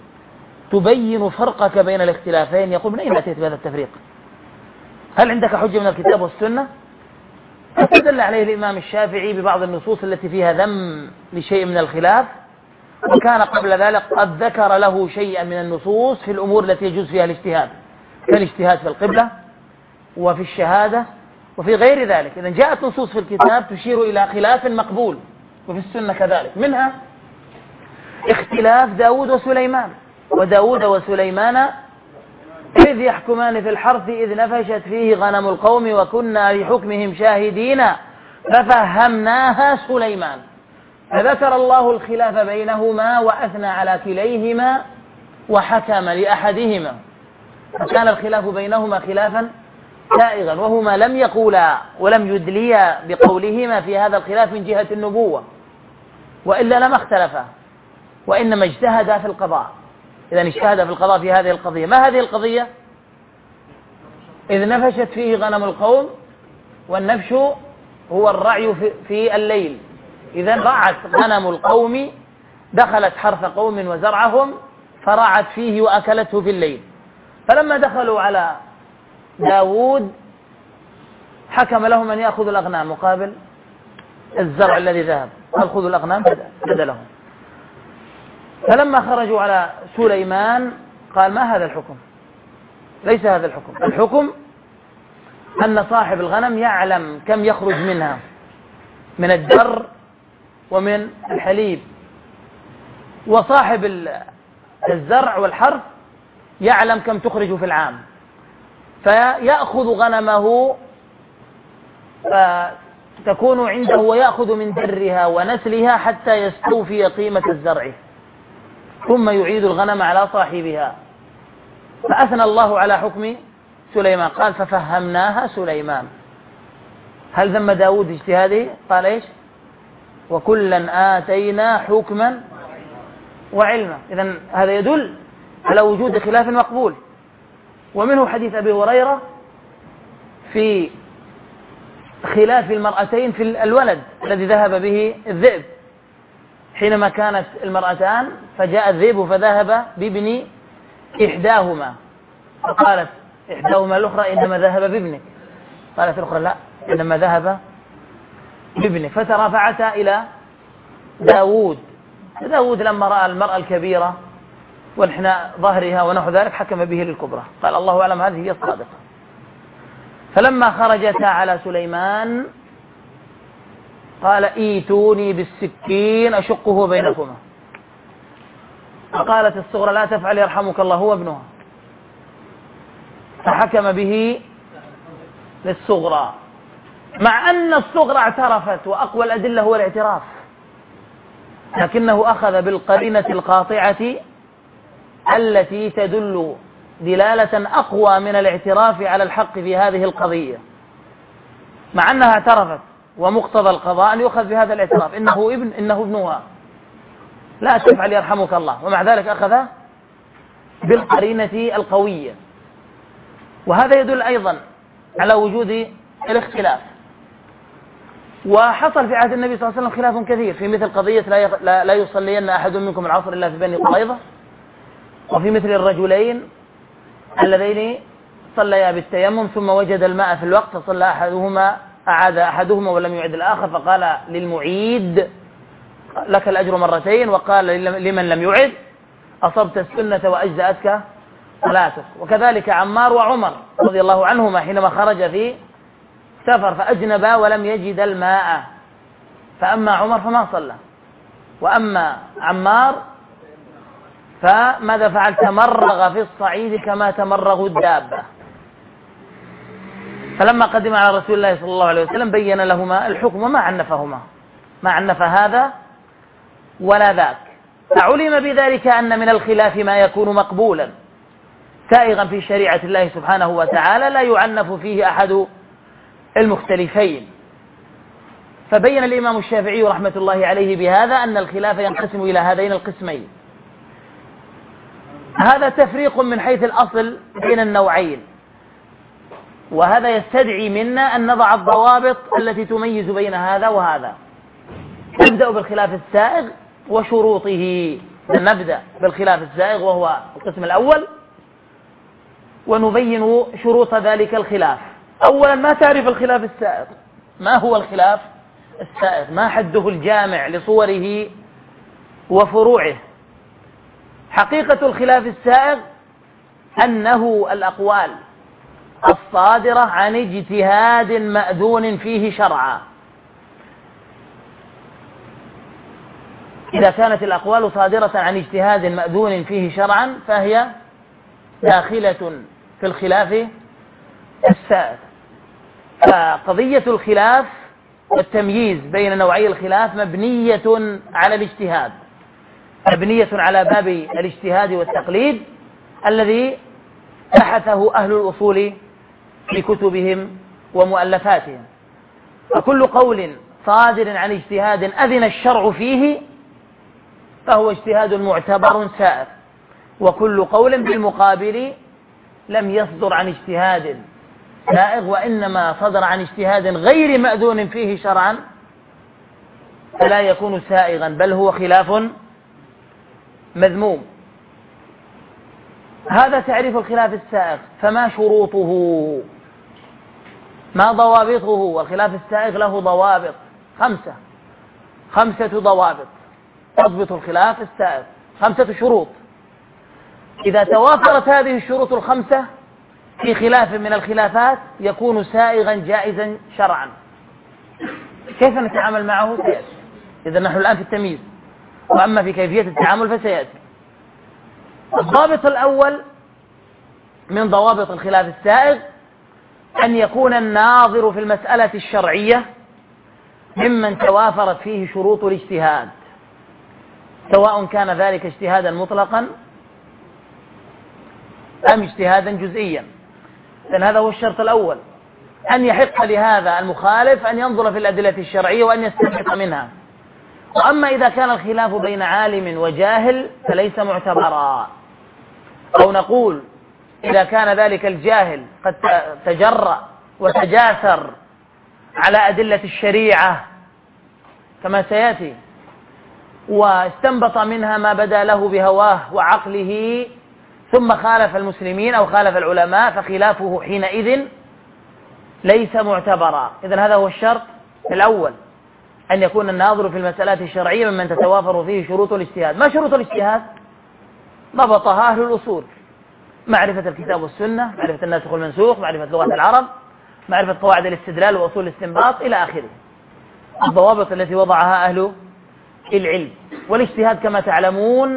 تبين فرقك بين الاختلافين؟ يقول من أين أتيت بهذا التفريق؟ هل عندك حجة من الكتاب والسنة؟ استدل عليه الإمام الشافعي ببعض النصوص التي فيها ذم لشيء من الخلاف، وكان قبل ذلك قد ذكر له شيئا من النصوص في الأمور التي يجوز فيها الاجتهاد، كالاجتهاد في القبلة وفي الشهادة وفي غير ذلك. إذا جاءت نصوص في الكتاب تشير إلى خلاف مقبول، وفي السنة كذلك، منها اختلاف داود وسليمان، وداود وسليمان إذ يحكمان في الحرث إذ نفشت فيه غنم القوم وكنا لحكمهم شاهدين ففهمناها سليمان، فذكر الله الخلاف بينهما وأثنى على كليهما وحكم لأحدهما فكان الخلاف بينهما خلافا سائغا، وهما لم يقولا ولم يدليا بقولهما في هذا الخلاف من جهة النبوة، وإلا لما اختلفا، وإنما اجتهدا في القضاء. إذا اجتهد في القضاء في هذه القضية. ما هذه القضية؟ إذ نفشت فيه غنم القوم، والنفش هو الرعي في الليل. إذا رعت غنم القوم، دخلت حرث قوم وزرعهم فرعت فيه وأكلته في الليل. فلما دخلوا على داود حكم لهم أن يأخذوا الأغنام مقابل الزرع الذي ذهب، قال خذوا الأغنام بدلهم. فلما خرجوا على سليمان قال ما هذا الحكم؟ ليس هذا الحكم. الحكم أن صاحب الغنم يعلم كم يخرج منها من الدر ومن الحليب، وصاحب الزرع والحرث يعلم كم تخرج في العام، فيأخذ غنمه فتكون عنده ويأخذ من درها ونسلها حتى يستوفي قيمة الزرع، ثم يعيد الغنم على صاحبها. فأثنى الله على حكم سليمان، قال ففهمناها سليمان. هل ذم داود اجتهاده؟ قال إيش؟ وكلا آتينا حكما وعلما. إذن هذا يدل على وجود خلاف مقبول. ومنه حديث أبي هريرة في خلاف المرأتين في الولد الذي ذهب به الذئب، حينما كانت المرأتان فجاء الذئب فذهب بابن إحداهما، فقالت إحداهما الأخرى إنما ذهب بابنك، قالت الأخرى لا إنما ذهب بابنك، فترافعتا إلى داود. داود لما رأى المرأة الكبيرة وانحناء ظهرها ونحو ذلك حكم به للكبرى، قال الله أعلم هذه هي الصادقة. فلما خرجتا على سليمان قال ايتوني بالسكين أشقه بينكما، فقالت الصغرى لا تفعل يرحمك الله هو ابنها، فحكم به للصغرى، مع أن الصغرى اعترفت وأقوى الأدلة هو الاعتراف، لكنه أخذ بالقرينة القاطعة التي تدل دلالة أقوى من الاعتراف على الحق في هذه القضية، مع أنها اعترفت ومقتضى القضاء أن يؤخذ بهذا الاعتراف، إنه ابن إنه ابنها لا تفعل يرحمك الله، ومع ذلك أخذ بالقرينة القوية. وهذا يدل أيضا على وجود الاختلاف. وحصل في عهد النبي صلى الله عليه وسلم خلاف كثير في مثل قضية لا, لا يصلين أحد منكم العصر إلا في بني قريظة، وفي مثل الرجلين اللذين صليا بالتيمم ثم وجد الماء في الوقت فصلى أحدهما أعاد أحدهما ولم يعد الآخر، فقال للمعيد لك الأجر مرتين، وقال لمن لم يعد أصبت السنة وأجزأتك صلاتك. وكذلك عمار وعمر رضي الله عنهما حينما خرج في سفر فأجنبا ولم يجد الماء، فأما عمر فما صلى، وأما عمار فماذا فعل؟ تمرغ في الصعيد كما تمرغ الدابة. فلما قدم على رسول الله صلى الله عليه وسلم بين لهما الحكم وما عنفهما، ما عنف هذا ولا ذاك، فعلم بذلك أن من الخلاف ما يكون مقبولا سائغا في شريعة الله سبحانه وتعالى لا يعنف فيه أحد المختلفين. فبين الإمام الشافعي رحمة الله عليه بهذا أن الخلاف ينقسم إلى هذين القسمين. هذا تفريق من حيث الأصل بين النوعين، وهذا يستدعي منا أن نضع الضوابط التي تميز بين هذا وهذا. نبدأ بالخلاف السائغ وشروطه. نبدأ بالخلاف السائغ وهو القسم الأول، ونبين شروط ذلك الخلاف. أولا، ما تعرف الخلاف السائغ؟ ما هو الخلاف السائغ؟ ما حده الجامع لصوره وفروعه؟ حقيقة الخلاف السائغ أنه الأقوال الصادرة عن اجتهاد مأذون فيه شرعا. إذا كانت الأقوال صادرة عن اجتهاد مأذون فيه شرعا فهي داخلة في الخلاف السائغ. فقضية الخلاف والتمييز بين نوعي الخلاف مبنية على الاجتهاد، مبنية على باب الاجتهاد والتقليد الذي بحثه أهل الأصول في كتبهم ومؤلفاتهم. فكل قول صادر عن اجتهاد أذن الشرع فيه فهو اجتهاد معتبر سائر، وكل قول بالمقابل لم يصدر عن اجتهاد سائغ وإنما صدر عن اجتهاد غير مأذون فيه شرعا فلا يكون سائغا بل هو خلاف مذموم. هذا تعريف الخلاف السائغ. فما شروطه؟ ما ضوابطه؟ والخلاف السائغ له ضوابط خمسة خمسة ضوابط تضبط الخلاف السائغ، خمسة شروط. إذا توافرت هذه الشروط الخمسة في خلاف من الخلافات يكون سائغا جائزا شرعا. كيف نتعامل معه سيأتي. إذا نحن الآن في التمييز، وأما في كيفية التعامل فسيأتي. الضابط الأول من ضوابط الخلاف السائغ أن يكون الناظر في المسألة الشرعية ممن توافرت فيه شروط الاجتهاد، سواء كان ذلك اجتهادا مطلقا أم اجتهادا جزئيا. لأن هذا هو الشرط الأول، أن يحق لهذا المخالف أن ينظر في الأدلة الشرعية وأن يستنبط منها. وأما إذا كان الخلاف بين عالم وجاهل فليس معتبرا، أو نقول إذا كان ذلك الجاهل قد تجرأ وتجاسر على أدلة الشريعة كما سيأتي واستنبط منها ما بدا له بهواه وعقله ثم خالف المسلمين أو خالف العلماء فخلافه حينئذ ليس معتبرا. إذن هذا هو الشرط الأول، أن يكون الناظر في المسألات الشرعية ممن تتوافر فيه شروط الاجتهاد. ما شروط الاجتهاد؟ ضبطها أهل الأصول: معرفة الكتاب والسنة، معرفة الناسخ والمنسوخ، معرفة لغة العرب، معرفة قواعد الاستدلال وأصول الاستنباط إلى آخره، الضوابط التي وضعها أهل العلم. والاجتهاد كما تعلمون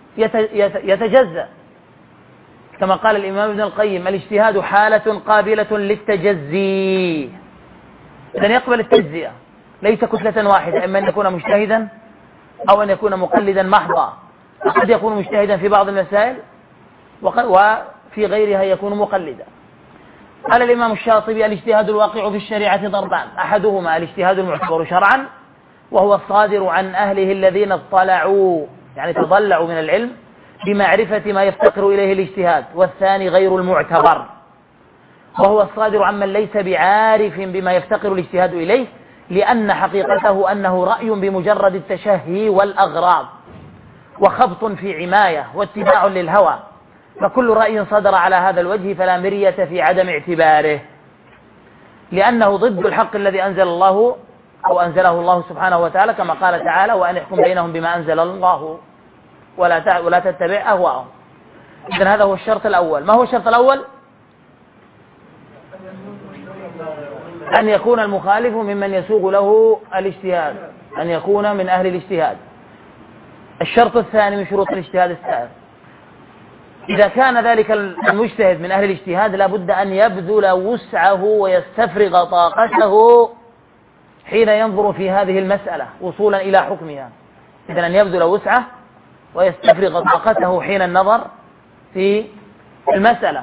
يتجزأ، كما قال الإمام ابن القيم: الاجتهاد حالة قابلة للتجزي. إذن يقبل التجزئة، ليس كتلة واحدة، إما أن يكون مجتهدا أو أن يكون مقلدا محضا. قد يكون مجتهدا في بعض المسائل وفي غيرها يكون مقلدا. قال الإمام الشاطبي: الاجتهاد الواقع في الشريعة ضربان: أحدهما الاجتهاد المعتبر شرعا وهو الصادر عن أهله الذين اطلعوا يعني تضلعوا من العلم بمعرفة ما يفتقر إليه الاجتهاد، والثاني غير المعتبر وهو الصادر عمن ليس بعارف بما يفتقر الاجتهاد إليه، لأن حقيقته أنه رأي بمجرد التشهي والأغراض وخبط في عماية واتباع للهوى، فكل رأي صدر على هذا الوجه فلا مرية في عدم اعتباره، لأنه ضد الحق الذي أنزل الله أو أنزله الله سبحانه وتعالى، كما قال تعالى: وأن يحكم بينهم بما أنزل الله ولا ولا تتبع أهواءهم. إذن هذا هو الشرط الأول. ما هو الشرط الأول؟ أن يكون المخالف ممن يسوغ له الاجتهاد، أن يكون من أهل الاجتهاد. الشرط الثاني من شروط الاجتهاد السائر: إذا كان ذلك المجتهد من أهل الاجتهاد لابد أن يبذل وسعه ويستفرغ طاقته حين ينظر في هذه المسألة وصولا إلى حكمها. إذن أن يبذل وسعه ويستفرغ طاقته حين النظر في المسألة.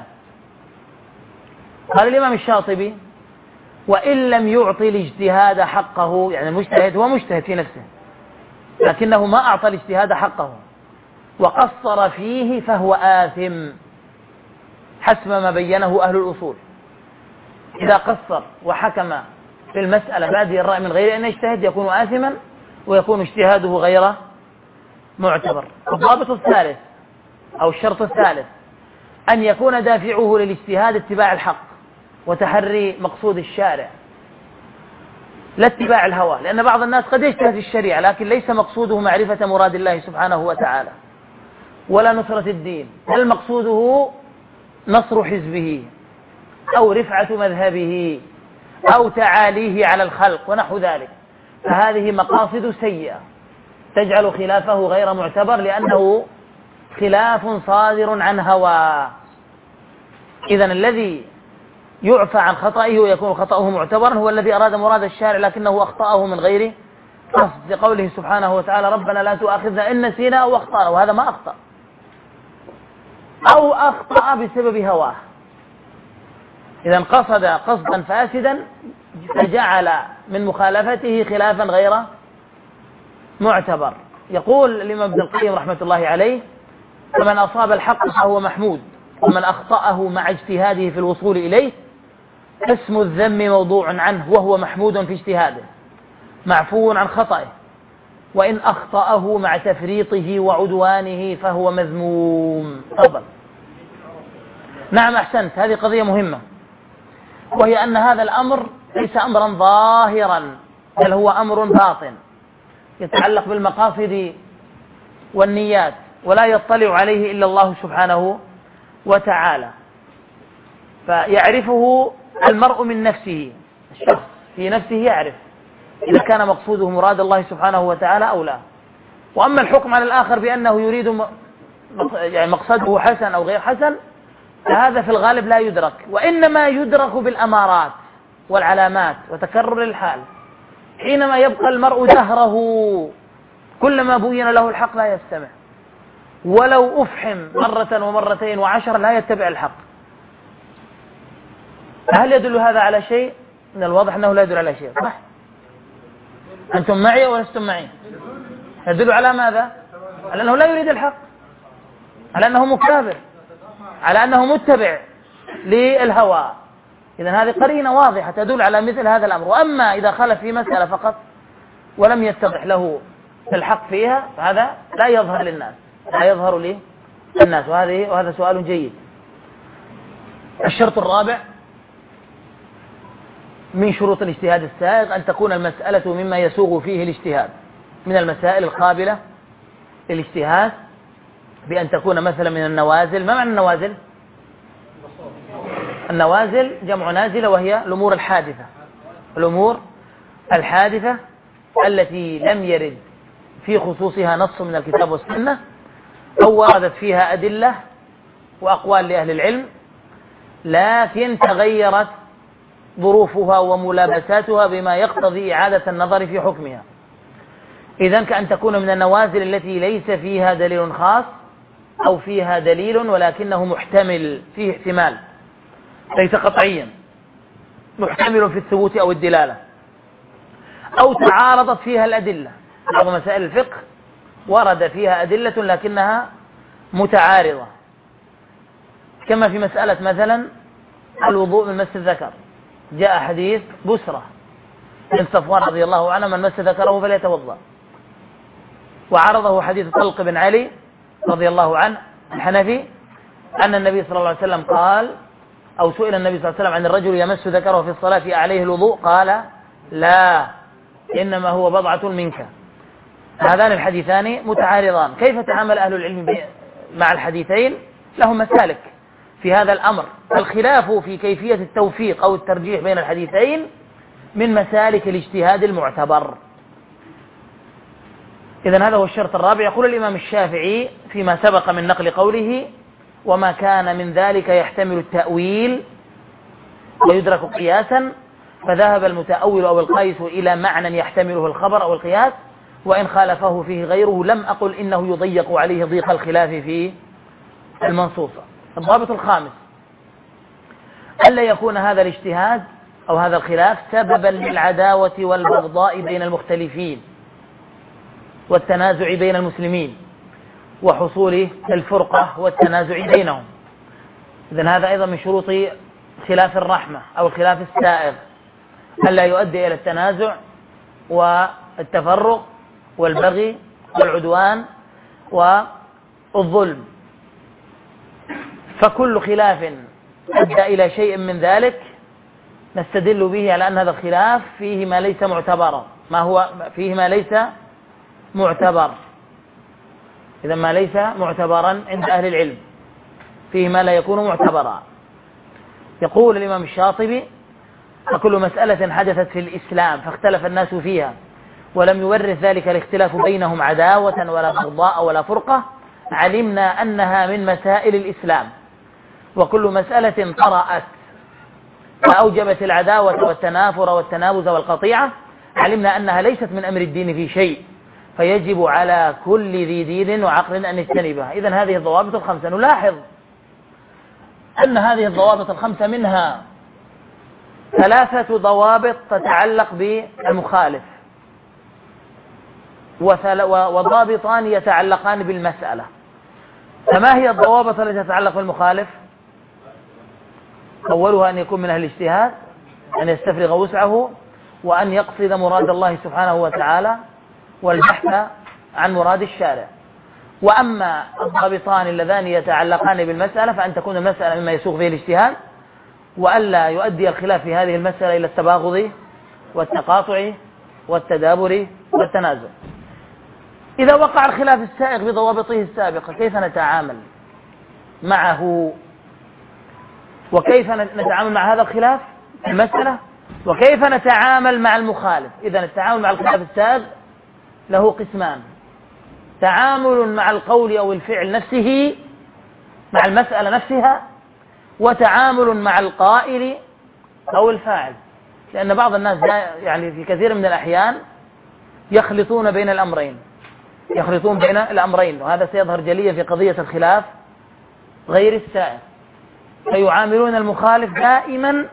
قال الإمام الشاطبي: وإن لم يعطي الاجتهاد حقه، يعني المجتهد هو مجتهد في نفسه لكنه ما أعطى الاجتهاد حقه وقصر فيه فهو آثم حسب ما بينه أهل الأصول. إذا قصر وحكم في المسألة بهذه الرأي من غير أن يجتهد يكون آثما ويكون اجتهاده غير معتبر. الضابط الثالث أو الشرط الثالث أن يكون دافعه للاجتهاد اتباع الحق وتحري مقصود الشارع لا اتباع الهوى، لأن بعض الناس قد يجتهد في الشريعة لكن ليس مقصوده معرفة مراد الله سبحانه وتعالى ولا نصرة الدين، بل مقصوده نصر حزبه أو رفعة مذهبه أو تعاليه على الخلق ونحو ذلك، فهذه مقاصد سيئة تجعل خلافه غير معتبر لأنه خلاف صادر عن هوى. إذن الذي يعفى عن خطئه ويكون خطأه معتبرا هو الذي أراد مراد الشارع لكنه أخطأه من غير قصد، لقوله سبحانه وتعالى: ربنا لا تؤاخذنا إن نسينا أو أخطأنا، وهذا ما أخطأ. أو أخطأ بسبب هواه. إذا قصد قصدا فاسدا فجعل من مخالفته خلافا غير معتبر. يقول الإمام ابن القيم رحمة الله عليه: فمن أصاب الحق فهو محمود، ومن أخطأه مع اجتهاده في الوصول إليه اسم الذم موضوع عنه، وهو محمود في اجتهاده معفو عن خطئه، وإن أخطأه مع تفريطه وعدوانه فهو مذموم. تفضل. نعم أحسنت، هذه قضية مهمة، وهي أن هذا الأمر ليس أمرا ظاهرا، بل هو أمر باطن يتعلق بالمقاصد والنيات، ولا يطلع عليه إلا الله سبحانه وتعالى، فيعرفه المرء من نفسه. الشخص في نفسه يعرف إذا كان مقصوده مراد الله سبحانه وتعالى أو لا. وأما الحكم على الآخر بأنه يريد يعني مقصده حسن أو غير حسن، فهذا في الغالب لا يدرك، وإنما يدرك بالأمارات والعلامات وتكرر الحال. حينما يبقى المرء دهره كلما بين له الحق لا يستمع، ولو أفحم مرة ومرتين وعشر لا يتبع الحق. هل يدل هذا على شيء؟ من الواضح أنه لا يدل على شيء، صح؟ أنتم معي أو لستم معي؟ يدل على ماذا؟ على أنه لا يريد الحق، على أنه مكابر، على أنه متبع للهوى. إذن هذه قرينة واضحة تدل على مثل هذا الأمر. وأما إذا خالف في مسألة فقط ولم يتضح له الحق فيها فهذا لا يظهر للناس، لا يظهر للناس، وهذه وهذا سؤال جيد. الشرط الرابع من شروط الاجتهاد السائغ أن تكون المسألة مما يسوغ فيه الاجتهاد، من المسائل القابلة للاجتهاد، بأن تكون مثلا من النوازل. ما معنى النوازل؟ النوازل جمع نازلة، وهي الأمور الحادثة، الأمور الحادثة التي لم يرد في خصوصها نص من الكتاب والسنة، أو وردت فيها أدلة وأقوال لأهل العلم، لكن تغيرت ظروفها وملابساتها بما يقتضي إعادة النظر في حكمها. إذن كأن تكون من النوازل التي ليس فيها دليل خاص، أو فيها دليل ولكنه محتمل، فيه احتمال ليس قطعيا، محتمل في الثبوت أو الدلالة، أو تعارضت فيها الأدلة. بعض مسائل الفقه ورد فيها أدلة لكنها متعارضة، كما في مسألة مثلا الوضوء من مس الذكر، جاء حديث بسرة بن صفوان رضي الله عنه: من مس ذكره فليتوضأ، وعرضه حديث طلق بن علي رضي الله عنه الحنفي أن النبي صلى الله عليه وسلم قال، أو سئل النبي صلى الله عليه وسلم عن الرجل يمس ذكره في الصلاة عليه الوضوء، قال: لا، إنما هو بضعة منك. هذان الحديثان متعارضان، كيف تعامل أهل العلم مع الحديثين؟ لهم مسالك في هذا الأمر. الخلاف في كيفية التوفيق أو الترجيح بين الحديثين من مسالك الاجتهاد المعتبر. إذن هذا هو الشرط الرابع. يقول الإمام الشافعي فيما سبق من نقل قوله: وما كان من ذلك يحتمل التأويل ويدرك قياسا، فذهب المتأول أو القيس إلى معنى يحتمله الخبر أو القياس، وإن خالفه فيه غيره لم أقل إنه يضيق عليه ضيق الخلاف في المنصوصة. الضابط الخامس: ألا يكون هذا الاجتهاد أو هذا الخلاف سببا للعداوة والبغضاء بين المختلفين والتنازع بين المسلمين وحصول الفرقة والتنازع بينهم. إذن هذا أيضا من شروط خلاف الرحمة أو الخلاف السائغ، ألا يؤدي إلى التنازع والتفرق والبغي والعدوان والظلم. فكل خلاف أدى إلى شيء من ذلك نستدل به على أن هذا الخلاف فيه ما ليس معتبرا، ما هو فيه ما ليس معتبر. إذا ما ليس معتبرا عند أهل العلم فيه ما لا يكون معتبرا. يقول الإمام الشاطبي: فكل مسألة حدثت في الإسلام فاختلف الناس فيها ولم يورث ذلك الاختلاف بينهم عداوة ولا بغضاء ولا فرقة، علمنا أنها من مسائل الإسلام. وكل مسألة طرأت فأوجبت العداوة والتنافر والتنابز والقطيعة، علمنا أنها ليست من أمر الدين في شيء، فيجب على كل ذي دين وعقل أن يجتنبها. إذن هذه الضوابط الخمسة. نلاحظ أن هذه الضوابط الخمسة منها ثلاثة ضوابط تتعلق بالمخالف وضابطان يتعلقان بالمسألة. فما هي الضوابط التي تتعلق بالمخالف؟ أولها أن يكون من أهل الاجتهاد، أن يستفرغ وسعه، وأن يقصد مراد الله سبحانه وتعالى، والبحث عن مراد الشارع. وأما الضابطان اللذان يتعلقان بالمسألة فأن تكون المسألة مما يسوغ فيه الاجتهاد، وألا يؤدي الخلاف في هذه المسألة إلى التباغض والتقاطع والتدابر والتنازع. إذا وقع الخلاف السائغ بضوابطه السابقة كيف نتعامل معه؟ وكيف نتعامل مع هذا الخلاف في المسألة؟ وكيف نتعامل مع المخالف؟ إذن التعامل مع الخلاف السائغ له قسمان: تعامل مع القول أو الفعل نفسه مع المسألة نفسها، وتعامل مع القائل أو الفاعل. لأن بعض الناس يعني في كثير من الأحيان يخلطون بين الأمرين يخلطون بين الأمرين وهذا سيظهر جليا في قضية الخلاف غير السائغ. فيعاملون المخالف دائما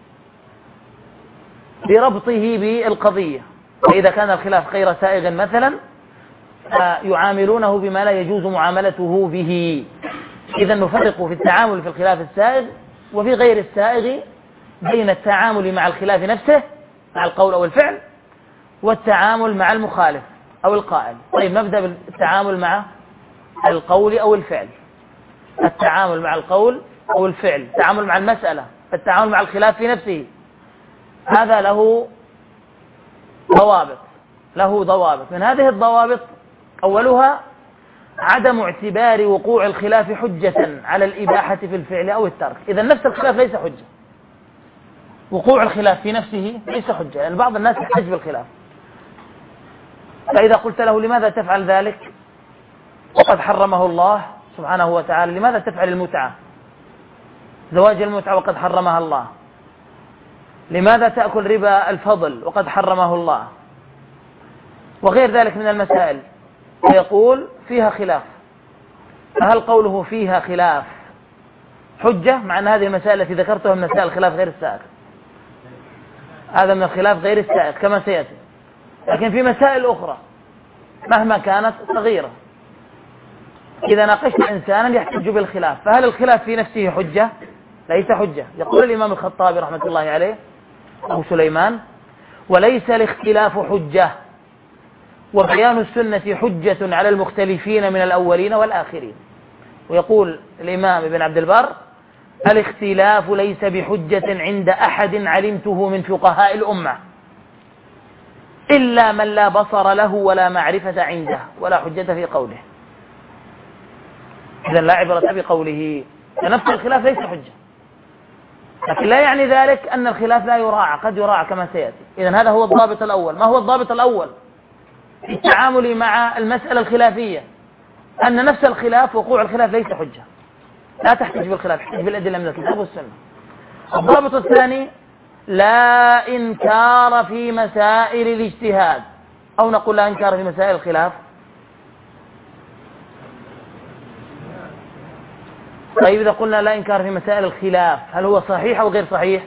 بربطه بالقضية، فإذا كان الخلاف غير سائغ مثلا يعاملونه بما لا يجوز معاملته به. إذا نفرق في التعامل في الخلاف السائغ وفي غير السائغ بين التعامل مع الخلاف نفسه مع القول أو الفعل والتعامل مع المخالف أو القائل. طيب نبدأ بالتعامل مع القول أو الفعل. التعامل مع القول أو الفعل، التعامل مع المسألة، التعامل مع الخلاف في نفسه، هذا له ضوابط له ضوابط من هذه الضوابط أولها عدم اعتبار وقوع الخلاف حجة على الإباحة في الفعل أو الترك. إذا نفس الخلاف ليس حجة، وقوع الخلاف في نفسه ليس حجة، لأن يعني بعض الناس يحتج بالخلاف. فإذا قلت له لماذا تفعل ذلك وقد حرمه الله سبحانه وتعالى؟ لماذا تفعل المتعة، زواج المتعة وقد حرمها الله؟ لماذا تأكل ربا الفضل وقد حرمه الله؟ وغير ذلك من المسائل. فيقول فيها خلاف، فهل قوله فيها خلاف حجة؟ مع أن هذه المسائل التي ذكرتها من مسائل الخلاف غير السائغ، هذا من الخلاف غير السائغ كما سيأتي. لكن في مسائل أخرى مهما كانت صغيرة إذا ناقشت إنسانا يحتج بالخلاف، فهل الخلاف في نفسه حجة؟ ليس حجة. يقول الإمام الخطابي رحمة الله عليه أبو سليمان: وليس الاختلاف حجة، وبيان السنة حجة على المختلفين من الأولين والآخرين. ويقول الإمام ابن عبد البر: الاختلاف ليس بحجة عند أحد علمته من فقهاء الأمة إلا من لا بصر له ولا معرفة عنده ولا حجة في قوله. إذن لا عبرة بقوله، فنفس الخلاف ليس حجة، لكن لا يعني ذلك أن الخلاف لا يراعى، قد يراعى كما سيأتي. إذن هذا هو الضابط الأول. ما هو الضابط الأول في التعامل مع المسألة الخلافية؟ أن نفس الخلاف وقوع الخلاف ليس حجة، لا تحتج بالخلاف، تحتج بالأدلة من الكتاب والسنة. الضابط الثاني: لا إنكار في مسائل الاجتهاد، أو نقول لا إنكار في مسائل الخلاف. طيب إذا قلنا لا إنكار في مسائل الخلاف هل هو صحيح أو غير صحيح؟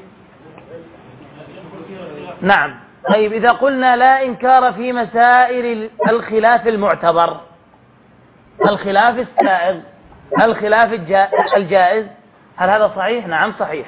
نعم. طيب إذا قلنا لا إنكار في مسائل الخلاف المعتبر، الخلاف السائغ، الخلاف الجائز، هل هذا صحيح؟ نعم صحيح.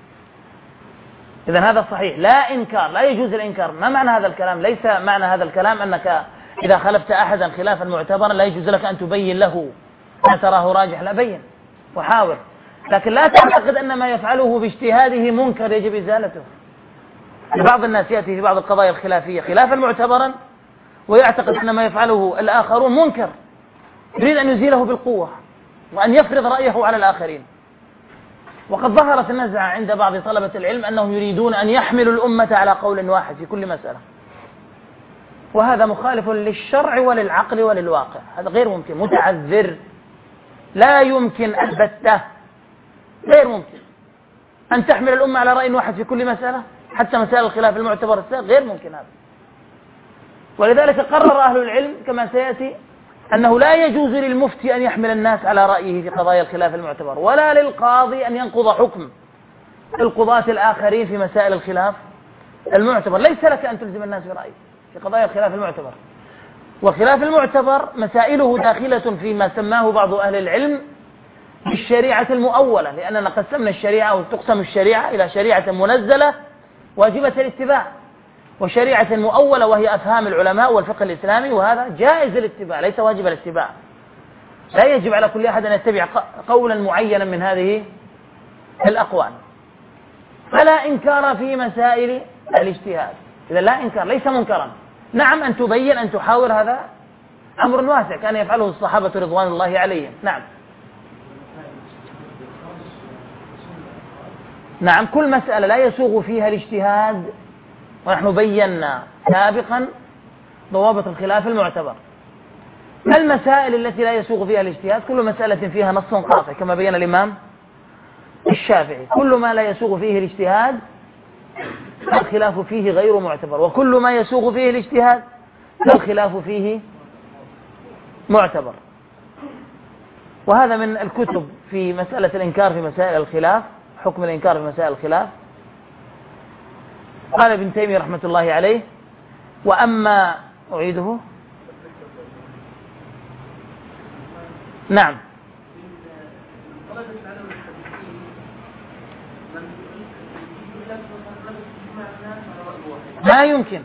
إذن هذا صحيح، لا إنكار، لا يجوز الإنكار. ما معنى هذا الكلام؟ ليس معنى هذا الكلام أنك إذا خلفت أحدا خلافا معتبرا لا يجوز لك أن تبين له ما تراه راجح، لا بين وحاول، لكن لا تعتقد أن ما يفعله باجتهاده منكر يجب إزالته. بعض الناس يأتي في بعض القضايا الخلافية خلافا معتبرا ويعتقد أن ما يفعله الآخرون منكر، يريد أن يزيله بالقوة وأن يفرض رأيه على الآخرين. وقد ظهرت النزعة عند بعض طلبة العلم أنهم يريدون أن يحملوا الأمة على قول واحد في كل مسألة، وهذا مخالف للشرع وللعقل وللواقع، هذا غير ممكن، متعذر، لا يمكن البتة، غير ممكن أن تحمل الأمة على رأي واحد في كل مسألة، حتى مسائل الخلاف المعتبر السابق غير ممكن هذا. ولذلك قرر أهل العلم كما سيأتي أنه لا يجوز للمفتي أن يحمل الناس على رأيه في قضايا الخلاف المعتبر، ولا للقاضي أن ينقض حكم القضاة الآخرين في مسائل الخلاف المعتبر. ليس لك أن تلزم الناس برأيك في قضايا الخلاف المعتبر. وخلاف المعتبر مسائله داخلة فيما سماه بعض أهل العلم بالشريعة المؤولة، لأننا قسمنا الشريعة أو تقسم الشريعة إلى شريعة منزلة واجبة الاتباع، وشريعة مؤولة وهي أفهام العلماء والفقه الإسلامي، وهذا جائز الاتباع ليس واجب الاتباع. لا يجب على كل أحد أن يتبع قولا معينا من هذه الأقوال. فلا إنكار في مسائل الاجتهاد، إذا لا إنكار ليس منكرا. نعم أن تبين أن تحاور، هذا أمر واسع كان يفعله الصحابة رضوان الله عليهم. نعم نعم كل مسألة لا يسوغ فيها الاجتهاد، ونحن بينا سابقا ضوابط الخلاف المعتبر. المسائل التي لا يسوغ فيها الاجتهاد كل مسألة فيها نص قاطع كما بين الإمام الشافعي. كل ما لا يسوغ فيه الاجتهاد الخلاف فيه غير معتبر، وكل ما يسوغ فيه الاجتهاد الخلاف فيه معتبر. وهذا من الكتب في مسألة الإنكار في مسائل الخلاف، حكم الإنكار في مسائل الخلاف. قال ابن تيمية رحمة الله عليه: وأما أعيده نعم لا يمكن،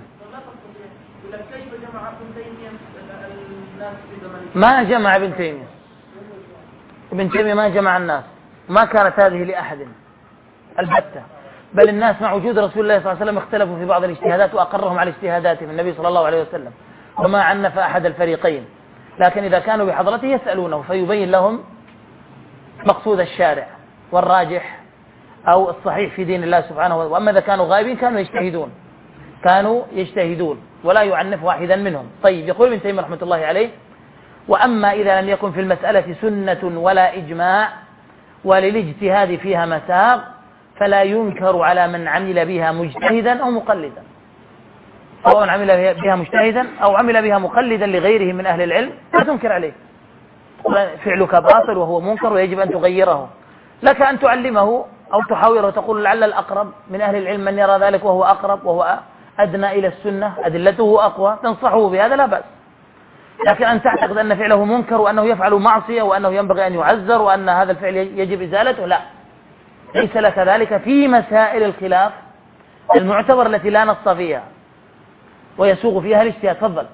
ما جمع ابن تيمية ابن تيمية ما جمع الناس، ما كانت هذه لأحد البتة، بل الناس مع وجود رسول الله صلى الله عليه وسلم اختلفوا في بعض الاجتهادات وأقرهم على اجتهاداتهم النبي صلى الله عليه وسلم، وما عنف أحد الفريقين. لكن إذا كانوا بحضرته يسألونه فيبين لهم مقصود الشارع والراجح أو الصحيح في دين الله سبحانه وتعالى. وأما إذا كانوا غائبين كانوا يجتهدون كانوا يجتهدون ولا يعنف واحدا منهم. طيب، يقول ابن تيمية رحمة الله عليه: وأما إذا لم يكن في المسألة سنة ولا إجماع وللاجتهاد فيها مساغ فلا ينكر على من عمل بها مجتهدا أو مقلدا، سواء عمل بها مجتهدا أو عمل بها مقلدا لغيره من أهل العلم، لا تنكر عليه. فعلك باطل وهو منكر ويجب أن تغيره. لك أن تعلمه أو تحاوره وتقول لعل الأقرب من أهل العلم من يرى ذلك وهو أقرب وهو أدنى إلى السنة، أدلته أقوى، تنصحه بهذا لا بأس. لكن أن تعتقد أن فعله منكر وأنه يفعل معصية وأنه ينبغي أن يعزر وأن هذا الفعل يجب إزالته، لا، ليس لك ذلك في مسائل الخلاف المعتبر التي لا نص فيها ويسوغ فيها الاجتهاد. تفضل.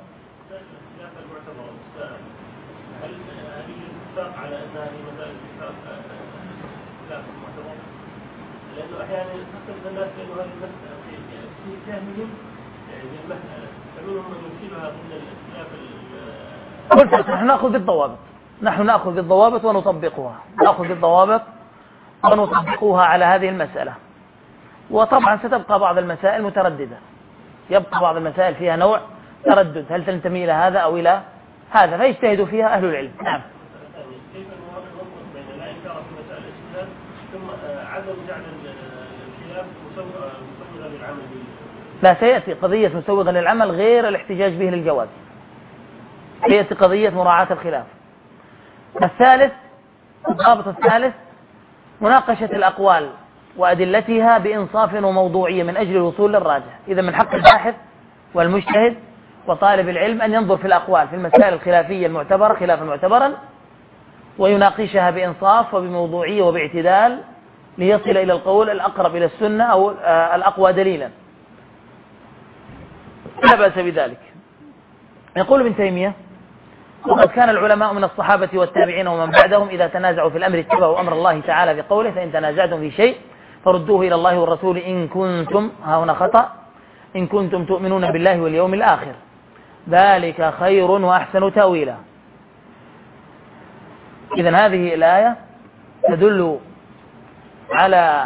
لأنه أحيانا يختلف الناس لأنه هذه المسألة في فهمهم المسألة، فمنهم من يمكنها ضمن الاختلاف. قلت نحن نأخذ بالضوابط، نحن نأخذ بالضوابط ونطبقها، نأخذ بالضوابط ونطبقها على هذه المسألة. وطبعا ستبقى بعض المسائل مترددة، يبقى بعض المسائل فيها نوع تردد، هل تنتمي إلى هذا أو إلى هذا، فيجتهد فيها أهل العلم. نعم. كيف نوافق بين لا إنكار في مسائل الاجتهاد ثم عدم جعل الخلاف مسوغا للعمل به؟ لا، سيأتي قضية مسوغا للعمل غير الاحتجاج به للجواز، سيأتي قضية مراعاة الخلاف. الثالث، الضابط الثالث، مناقشة الأقوال وأدلتها بإنصاف وموضوعية من أجل الوصول للراجح. إذا من حق الباحث والمجتهد وطالب العلم أن ينظر في الأقوال في المسائل الخلافية المعتبرة خلافا معتبرا ويناقشها بإنصاف وبموضوعية وباعتدال ليصل إلى القول الأقرب إلى السنة أو الأقوى دليلا، لا بأس بذلك. يقول ابن تيمية: وقد كان العلماء من الصحابة والتابعين ومن بعدهم إذا تنازعوا في الأمر اتبعوا أمر الله تعالى في قوله: فإن تنازعتم في شيء فردوه إلى الله والرسول إن كنتم، ها هنا خطأ، إن كنتم تؤمنون بالله واليوم الآخر، ذلك خير وأحسن تأويلا. إذن هذه الآية تدل على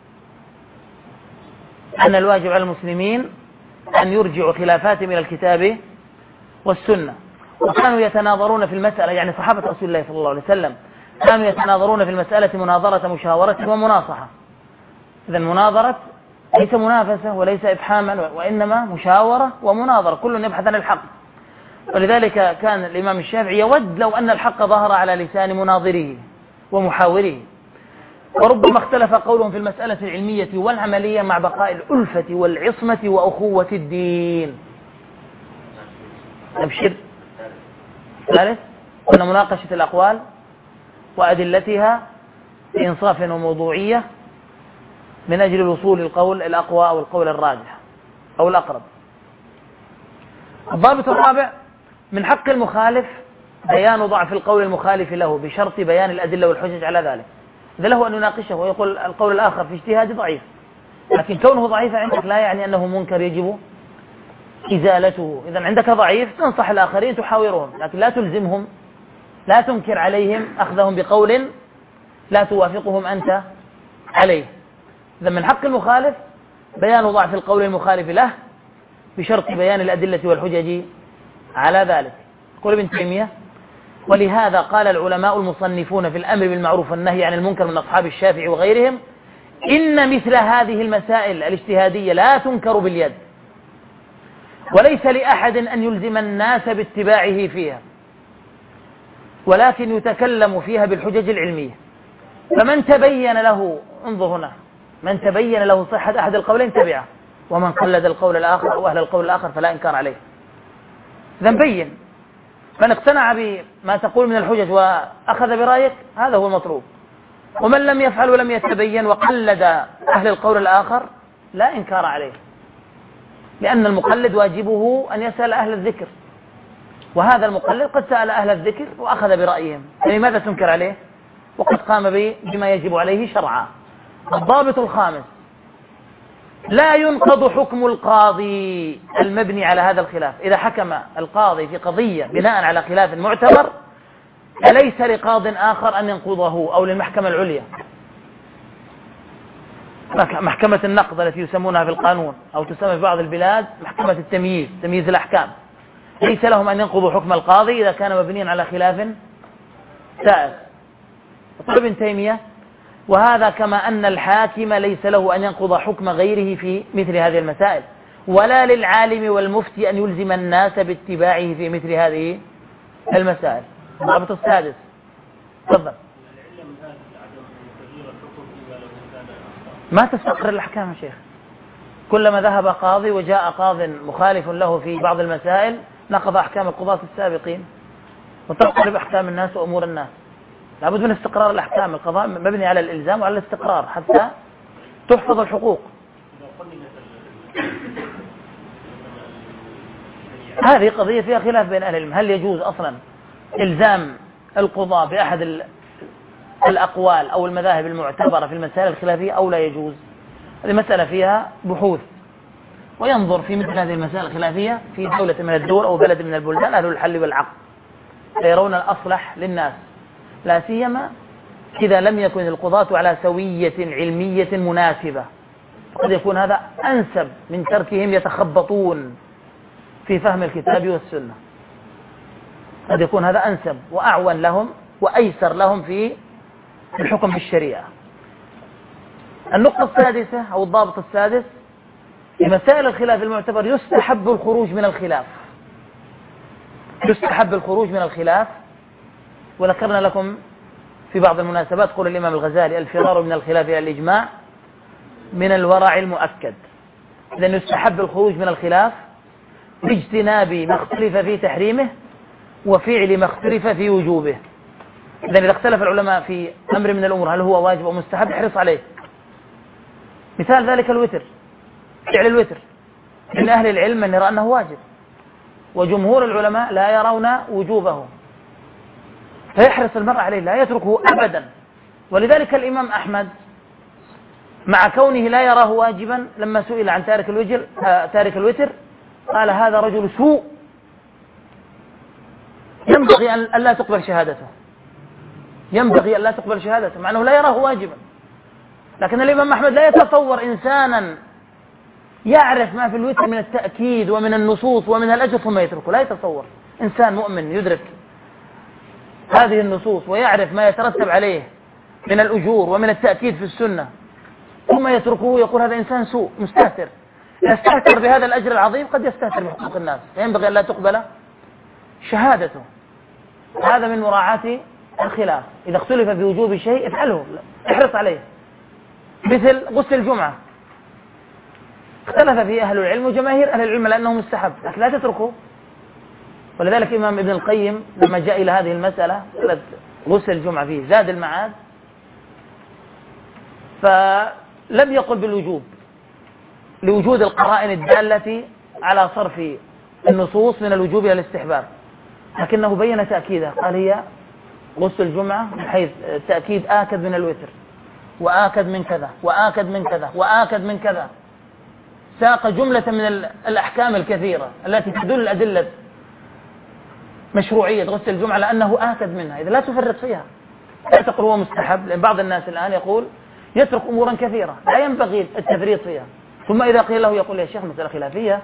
أن الواجب على المسلمين أن يرجعوا خلافاتهم إلى الكتاب والسنة. وكانوا يتناظرون في المسألة، يعني صحابة رسول الله صلى الله عليه وسلم كانوا يتناظرون في المسألة مناظرة مشاورة ومناصحة. إذن مناظرة ليس منافسة وليس إبحاما، وإنما مشاورة ومناظرة، كل يبحث عن الحق. ولذلك كان الإمام الشافعي يود لو أن الحق ظهر على لسان مناظره ومحاوره. وربما اختلف قولهم في المسألة العلمية والعملية مع بقاء الألفة والعصمة وأخوة الدين. نبشر. ثالث، قلنا مناقشة الأقوال وأدلتها بإنصاف وموضوعية من أجل الوصول للقول الأقوى أو القول الراجح أو الأقرب. الضابط الرابع، من حق المخالف بيان ضعف القول المخالف له بشرط بيان الأدلة والحجج على ذلك. إذا له أن يناقشه ويقول القول الآخر في اجتهادي ضعيف، لكن كونه ضعيف عندك لا يعني أنه منكر يجب إزالته. إذا عندك ضعيف تنصح الآخرين تحاورهم، لكن لا تلزمهم، لا تنكر عليهم أخذهم بقول لا توافقهم أنت عليه. إذا من حق المخالف بيان ضعف القول المخالف له بشرط بيان الأدلة والحجج على ذلك. يقول ابن تيمية: ولهذا قال العلماء المصنفون في الأمر بالمعروف والنهي عن المنكر من أصحاب الشافعي وغيرهم: إن مثل هذه المسائل الاجتهادية لا تنكر باليد، وليس لأحد أن يلزم الناس باتباعه فيها، ولكن يتكلم فيها بالحجج العلمية. فمن تبين له، انظر هنا، من تبين له صحة أحد القولين تبعه، ومن قلد القول الآخر أو أهل القول الآخر فلا إنكار عليه. إذا بين، من اقتنع بما تقول من الحجج وأخذ برأيك هذا هو المطلوب، ومن لم يفعل ولم يتبين وقلد أهل القول الآخر لا إنكار عليه، لأن المقلد واجبه أن يسأل أهل الذكر، وهذا المقلد قد سأل أهل الذكر وأخذ برأيهم، فلماذا تنكر عليه وقد قام بما يجب عليه شرعا؟ الضابط الخامس: لا ينقض حكم القاضي المبني على هذا الخلاف. إذا حكم القاضي في قضية بناء على خلاف معتبر فليس لقاض آخر أن ينقضه، أو للمحكمة العليا، محكمة النقض التي يسمونها في القانون، أو تسمى في بعض البلاد محكمة التمييز، تمييز الأحكام، ليس لهم أن ينقضوا حكم القاضي إذا كان مبنيا على خلاف سائر. يقول ابن تيمية: وهذا كما أن الحاكم ليس له أن ينقض حكم غيره في مثل هذه المسائل، ولا للعالم والمفتي أن يلزم الناس باتباعه في مثل هذه المسائل. الضابط السادس، تفضل. ما تستقر الأحكام يا شيخ، كلما ذهب قاضي وجاء قاض مخالف له في بعض المسائل نقض أحكام القضاة السابقين وتقلب أحكام الناس وأمور الناس. لابد من استقرار الأحكام، القضاء مبني على الإلزام وعلى الاستقرار حتى تحفظ الحقوق. هذه قضية فيها خلاف بين أهل العلم، هل يجوز أصلا إلزام القضاء بأحد الأقوال أو المذاهب المعتبرة في المسائل الخلافية أو لا يجوز؟ هذه مسألة فيها بحوث، وينظر في مثل هذه المسائل الخلافية في دولة من الدول أو بلد من البلدان أهل الحل والعقد فيرون الأصلح للناس، لا سيما إذا لم يكن القضاة على سوية علمية مناسبة، قد يكون هذا أنسب من تركهم يتخبطون في فهم الكتاب والسنة، قد يكون هذا أنسب وأعون لهم وأيسر لهم في الحكم بالشريعة. النقطة السادسة أو الضابط السادس: في مسائل الخلاف المعتبر يستحب الخروج من الخلاف، يستحب الخروج من الخلاف. وذكرنا لكم في بعض المناسبات قول الإمام الغزالي: الفرار من الخلاف إلى الإجماع من الورع المؤكد. إذن يستحب الخروج من الخلاف باجتناب ما اختلف في تحريمه وفعل ما اختلف في وجوبه. إذن إذا اختلف العلماء في أمر من الأمور هل هو واجب أو مستحب احرص عليه. مثال ذلك الوتر، فعل الوتر، من أهل العلم من يرى أنه واجب، وجمهور العلماء لا يرون وجوبه، فيحرص المرء عليه لا يتركه أبدا. ولذلك الإمام أحمد مع كونه لا يراه واجبا لما سئل عن تارك الوتر تارك الوتر قال: هذا رجل سوء ينبغي أن لا تقبل شهادته، ينبغي أن لا تقبل شهادته، مع أنه لا يراه واجبا. لكن الإمام أحمد لا يتصور إنسانا يعرف ما في الوتر من التأكيد ومن النصوص ومن الأجر ثم يتركه، لا يتصور إنسان مؤمن يدرك هذه النصوص ويعرف ما يترتب عليه من الأجور ومن التأكيد في السنة ثم يتركه، يقول هذا إنسان سوء مستهتر، يستهتر بهذا الأجر العظيم قد يستهتر بحقوق الناس، فينبغي أن لا تقبل شهادته. هذا من مراعاة الخلاف. إذا اختلف في وجوب شيء افعله، احرص عليه. مثل غسل الجمعة، اختلف فيه أهل العلم وجماهير أهل العلم لأنه مستحب، لكن لا تتركه. ولذلك إمام ابن القيم لما جاء إلى هذه المسألة غسل الجمعة فيه زاد المعاد، فلم يقل بالوجوب لوجود القرائن الدالة على صرف النصوص من الوجوب إلى الاستحباب، لكنه بين تأكيده، قال هي غسل الجمعة من حيث تأكيد آكد من الوتر وآكد من كذا وآكد من كذا وآكد من كذا. ساق جملة من الأحكام الكثيرة التي تدل الأدلة مشروعية غسل الجمعة لأنه آكد منها. إذا لا تفرط فيها، لا تقول هو مستحب، لأن بعض الناس الآن يقول يترك أمورا كثيرة لا ينبغي التفريط فيها، ثم إذا قيل له يقول يا شيخ مسألة خلافية،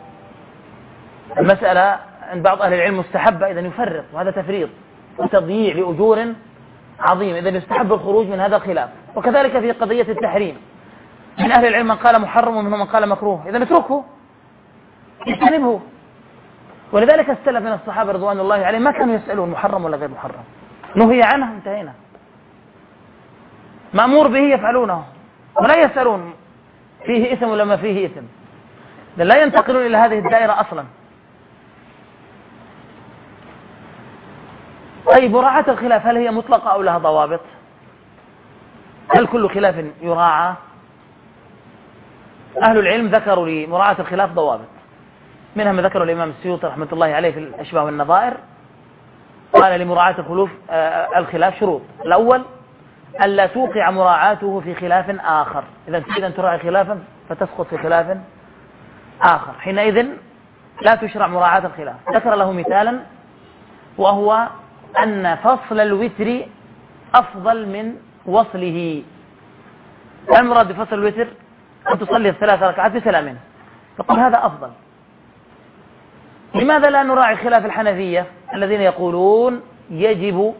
المسألة عند بعض أهل العلم مستحبة، إذا يفرط، وهذا تفريط وتضييع لأجور عظيم، إذا يستحب الخروج من هذا الخلاف. وكذلك في قضية التحريم، من أهل العلم من قال محرم ومنهم من قال مكروه، إذا نتركه يجتنبه. ولذلك السلف من الصحابة رضوان الله عليهم ما كانوا يسألون محرم ولا غير محرم، نهي عنه انتهينا، مأمور به يفعلونه ولا يسألون فيه إثم ولا ما فيه إثم، لا ينتقلون إلى هذه الدائرة أصلا. طيب، مراعاة الخلاف هل هي مطلقة أو لها ضوابط؟ هل كل خلاف يراعى؟ أهل العلم ذكروا لمراعاة الخلاف ضوابط، منها ما ذكره الإمام السيوطي رحمة الله عليه في الأشباه والنظائر، قال لمراعاة الخلاف شروط. الأول ألا توقع مراعاته في خلاف آخر، إذا تريد أن تراعي خلافا فتسقط في خلاف آخر، حينئذ لا تشرع مراعاة الخلاف. ذكر له مثالا وهو أن فصل الوتر أفضل من وصله. المراد بفصل الوتر أن تصلي الثلاث ركعات بسلام، فقل هذا أفضل. لماذا لا نراعي خلاف الحنفية الذين يقولون يجب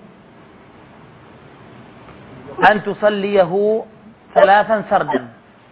أن تصليه ثلاثا سردا؟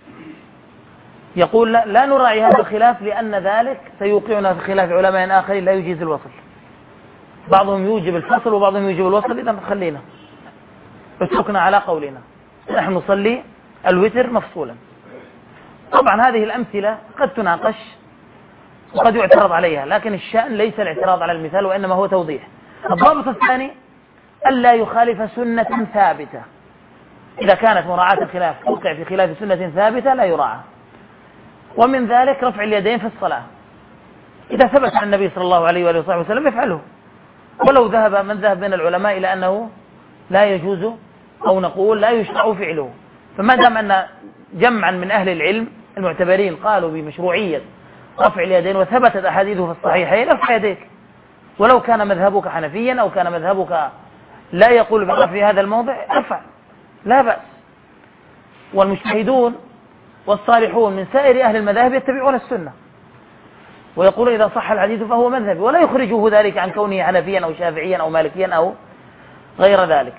يقول لا, لا نراعي هذا الخلاف لأن ذلك سيوقعنا في خلاف علماء آخرين لا يجيز الوصل، بعضهم يوجب الفصل وبعضهم يوجب الوصل، إذا خلينا اتركنا على قولنا، نحن نصلي الوتر مفصولا. طبعا هذه الأمثلة قد تناقش وقد يعترض عليها، لكن الشأن ليس الاعتراض على المثال وإنما هو توضيح. الضابط الثاني ألا يخالف سنة ثابتة، إذا كانت مراعاة الخلاف توقع في خلاف سنة ثابتة لا يراعى، ومن ذلك رفع اليدين في الصلاة، إذا ثبت عن النبي صلى الله عليه وآله وصحبه وسلم يفعله، ولو ذهب من ذهب من العلماء إلى أنه لا يجوز أو نقول لا يشرع فعله. فما دام أن جمعا من أهل العلم المعتبرين قالوا بمشروعية رفع اليدين وثبتت أحاديثه في الصحيحين، ارفع يديك، ولو كان مذهبك حنفيا أو كان مذهبك لا يقول بالرفع في هذا الموضع ارفع، لا بأس. والمجتهدون والصالحون من سائر أهل المذاهب يتبعون السنة ويقولون إذا صح الحديث فهو مذهبي، ولا يخرجه ذلك عن كونه حنفيا أو شافعيا أو مالكيا أو غير ذلك.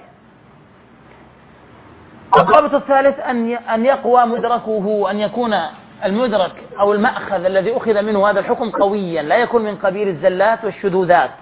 الضابط الثالث أن يقوى مدركه، أن يكون المدرك أو المأخذ الذي أخذ منه هذا الحكم قويا، لا يكون من قبيل الزلات والشذوذات.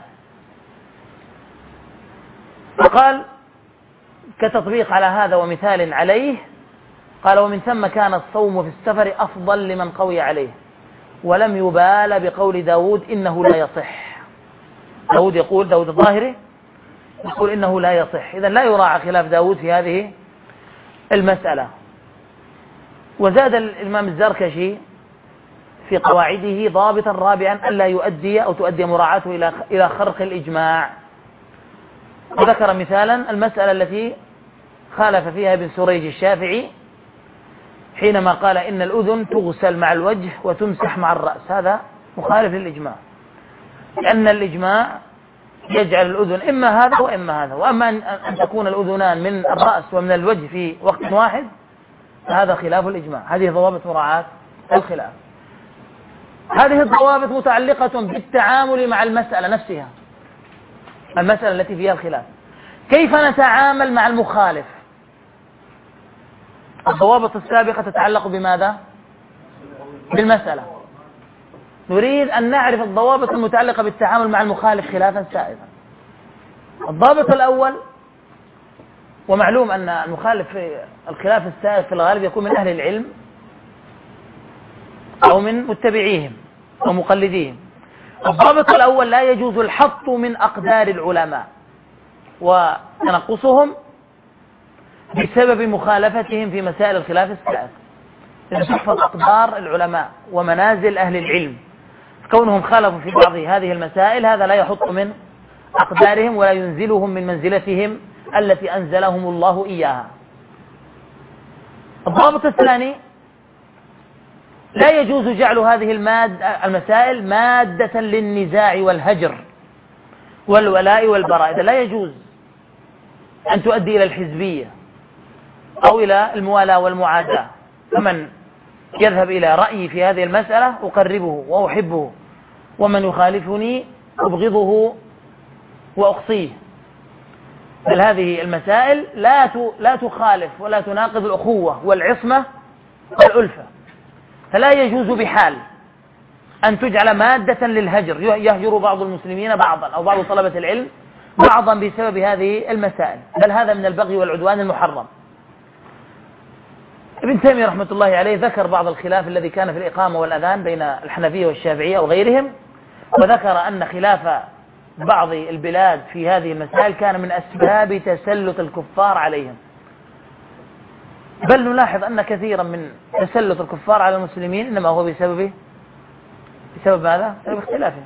وقال كتطبيق على هذا ومثال عليه، قال ومن ثم كان الصوم في السفر أفضل لمن قوي عليه، ولم يبال بقول داود إنه لا يصح. داود يقول، داود الظاهري يقول إنه لا يصح، إذن لا يراعى خلاف داود في هذه المسألة. وزاد الإمام الزركشي في قواعده ضابطا رابعا ألا يؤدي أو تؤدي مراعاته إلى إلى خرق الإجماع، وذكر مثالا المسألة التي خالف فيها ابن سريج الشافعي حينما قال إن الأذن تغسل مع الوجه وتمسح مع الرأس، هذا مخالف للإجماع، لأن الإجماع يجعل الأذن إما هذا وإما هذا، وأما أن تكون الأذنان من الرأس ومن الوجه في وقت واحد فهذا خلاف الإجماع. هذه ضوابط مراعاة الخلاف. هذه الضوابط متعلقة بالتعامل مع المسألة نفسها، المسألة التي فيها الخلاف، كيف نتعامل مع المخالف. الضوابط السابقة تتعلق بماذا؟ بالمسألة. نريد أن نعرف الضوابط المتعلقة بالتعامل مع المخالف خلافا سائغا. الضابط الأول، ومعلوم أن المخالف في الخلاف السائغ في الغالب يكون من أهل العلم أو من متبعيهم أو مقلديهم. الضابط الأول: لا يجوز الحط من أقدار العلماء وتنقصهم بسبب مخالفتهم في مسائل الخلاف السائغ. إذا تحفظ أقدار العلماء ومنازل أهل العلم، كونهم خالفوا في بعض هذه المسائل هذا لا يحط من أقدارهم ولا ينزلهم من منزلتهم التي أنزلهم الله إياها. الضابط الثاني: لا يجوز جعل هذه المادة المسائل مادة للنزاع والهجر والولاء والبراء. إذا لا يجوز أن تؤدي إلى الحزبية أو إلى الموالاة والمعاداة. فمن يذهب إلى رأيي في هذه المسألة أقربه وأحبه، ومن يخالفني أبغضه وأقصيه. بل هذه المسائل لا لا تخالف ولا تناقض الأخوة والعصمة والألفة، فلا يجوز بحال أن تجعل مادة للهجر، يهجر بعض المسلمين بعضا أو بعض طلبة العلم بعضا بسبب هذه المسائل، بل هذا من البغي والعدوان المحرم. ابن تيمية رحمة الله عليه ذكر بعض الخلاف الذي كان في الإقامة والأذان بين الحنفية والشافعية وغيرهم، وذكر أن خلاف بعض البلاد في هذه المسائل كان من أسباب تسلط الكفار عليهم. بل نلاحظ أن كثيرا من تسلط الكفار على المسلمين إنما هو بسبب بسبب ماذا؟ بسبب اختلافهم.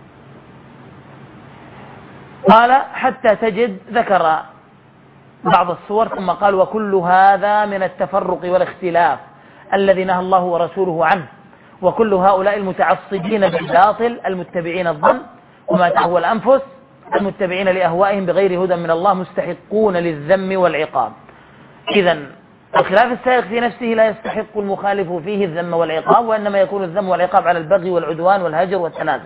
قال: حتى تجد، ذكر بعض الصور ثم قال: وكل هذا من التفرق والاختلاف الذي نهى الله ورسوله عنه، وكل هؤلاء المتعصبين بالباطل المتبعين الظن وما تهوى الأنفس المتبعين لأهوائهم بغير هدى من الله مستحقون للذم والعقاب. إذن الخلاف السائغ في نفسه لا يستحق المخالف فيه الذم والعقاب، وإنما يكون الذم والعقاب على البغي والعدوان والهجر والتنازل.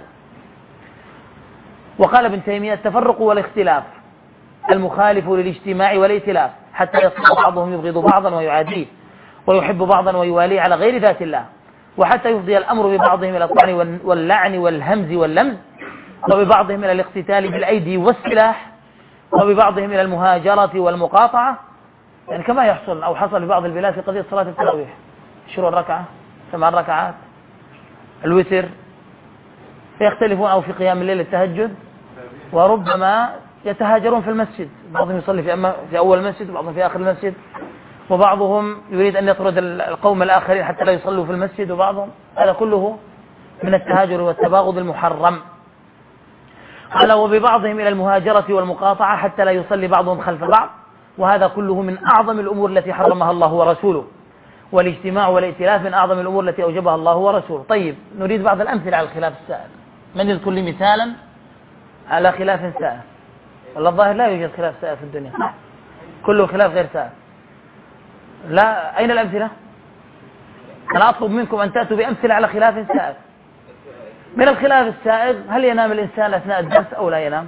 وقال ابن تيمية: التفرق والاختلاف المخالف للاجتماع والائتلاف حتى يصير بعضهم يبغض بعضا ويعاديه ويحب بعضا ويواليه على غير ذات الله، وحتى يفضي الأمر ببعضهم إلى الطعن واللعن والهمز واللمز، وببعضهم إلى الاقتتال بالأيدي والسلاح، وببعضهم إلى المهاجرة والمقاطعة، يعني كما يحصل أو حصل في بعض البلاد في قضية صلاة التراويح، عشرون ركعة، ثمان ركعات، الوتر، فيختلفون أو في قيام الليل التهجد، وربما يتهاجرون في المسجد، بعضهم يصلي في, في أول المسجد وبعضهم في آخر المسجد، وبعضهم يريد أن يطرد القوم الآخرين حتى لا يصلوا في المسجد، وبعضهم، هذا كله من التهاجر والتباغض المحرم. قال: وببعضهم إلى المهاجرة والمقاطعة حتى لا يصلي بعضهم خلف بعض، وهذا كله من أعظم الأمور التي حرمها الله ورسوله، والاجتماع والائتلاف من أعظم الأمور التي أوجبها الله ورسوله. طيب، نريد بعض الأمثلة على الخلاف السائغ. من يذكر لي مثالا على خلاف سائغ؟ والله الظاهر لا يوجد خلاف سائغ في الدنيا، كله خلاف غير سائغ. لا، أين الأمثلة؟ أنا أطلب منكم أن تأتوا بأمثلة على خلاف سائغ. من الخلاف السائغ: هل ينام الإنسان أثناء الدرس أو لا ينام؟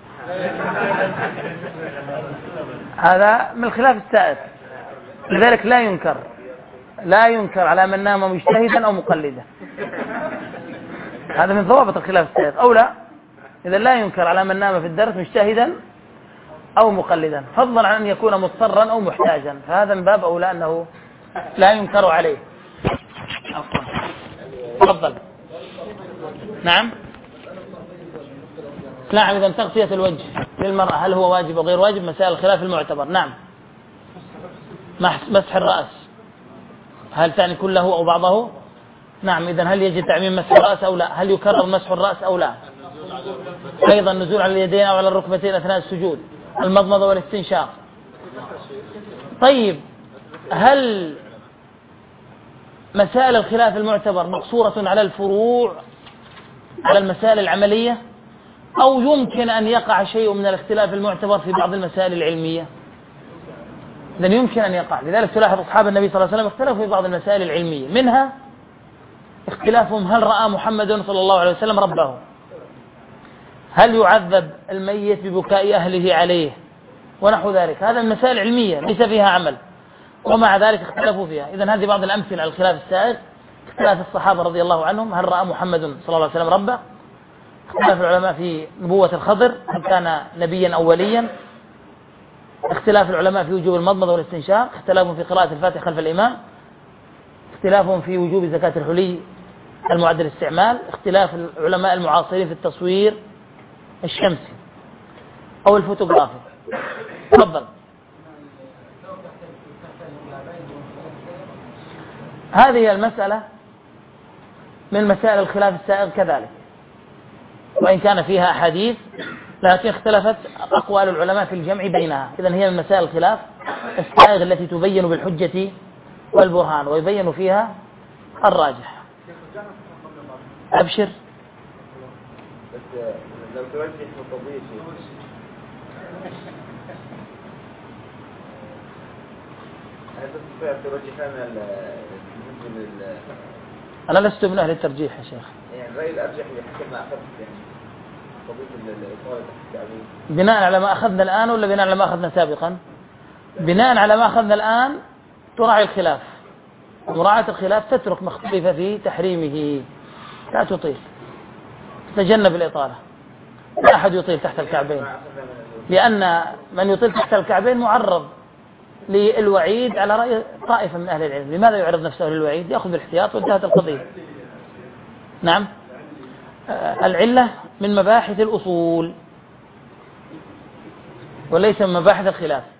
هذا من الخلاف السائغ، لذلك لا ينكر لا ينكر على من نام مجتهدا أو مقلدا. هذا من ضوابط الخلاف السائغ، أو لا، إذا لا ينكر على من نام في الدرس مجتهدا أو مقلدا، فضلا عن أن يكون مضطرا أو محتاجا، فهذا من باب أولى أنه لا ينكر عليه. تفضل. نعم. نعم، إذا تغطية الوجه للمرأة هل هو واجب أو غير واجب؟ مسائل الخلاف المعتبر. نعم. مسح الرأس هل تعني كله أو بعضه؟ نعم. إذا هل يجب تعميم مسح الرأس أو لا؟ هل يكرر مسح الرأس أو لا؟ أيضا النزول على اليدين أو على الركبتين أثناء السجود، المضمضة والاستنشاق. طيب، هل مسائل الخلاف المعتبر مقصورة على الفروع على المسائل العملية، أو يمكن أن يقع شيء من الاختلاف المعتبر في بعض المسائل العلمية؟ إذن يمكن أن يقع. لذلك تلاحظ أصحاب النبي صلى الله عليه وسلم اختلفوا في بعض المسائل العلمية، منها اختلافهم هل رأى محمد صلى الله عليه وسلم ربه، هل يعذب الميت ببكاء أهله عليه، ونحو ذلك. هذا المسائل علمية ليس فيها عمل، ومع ذلك اختلفوا فيها. إذن هذه بعض الأمثلة على الخلاف السائغ. اختلاف الصحابة رضي الله عنهم، هل رأى محمد صلى الله عليه وسلم ربه؟ اختلاف العلماء في نبوة الخضر، هل كان نبيا أو وليا؟ اختلاف العلماء في وجوب المضمضة والاستنشاق، اختلاف في قراءة الفاتحة خلف الإمام، اختلاف في وجوب زكاة الحلي المعد للاستعمال، اختلاف العلماء المعاصرين في التصوير الشمسي أو الفوتوغرافي. تفضل. هذه المسألة من مسائل الخلاف السائغ كذلك، وإن كان فيها أحاديث لكن اختلفت أقوال العلماء في الجمع بينها. إذن هي من مسائل الخلاف السائغ التي تبين بالحجة والبرهان ويبين فيها الراجح. أبشر. بس لو توجه مطبيع هل تستطيع ترجح لنا أنا لست من أهل الترجيح يا شيخ. يعني الرأي الأرجح يحكم ما أخذت يعني قضية الإطالة التعبير بناء على ما أخذنا الآن ولا بناء على ما أخذنا سابقا؟ بناء على ما أخذنا الآن تراعي الخلاف، ومراعاة الخلاف تترك ما اختلف في تحريمه، لا تطيل، تتجنب الإطالة. لا أحد يطيل تحت الكعبين، لأن من يطيل تحت الكعبين معرض للوعيد على رأي طائفة من أهل العلم. لماذا يعرض نفسه للوعيد؟ يأخذ بالاحتياط وانتهت القضية. نعم. العلة من مباحث الأصول وليس من مباحث الخلاف.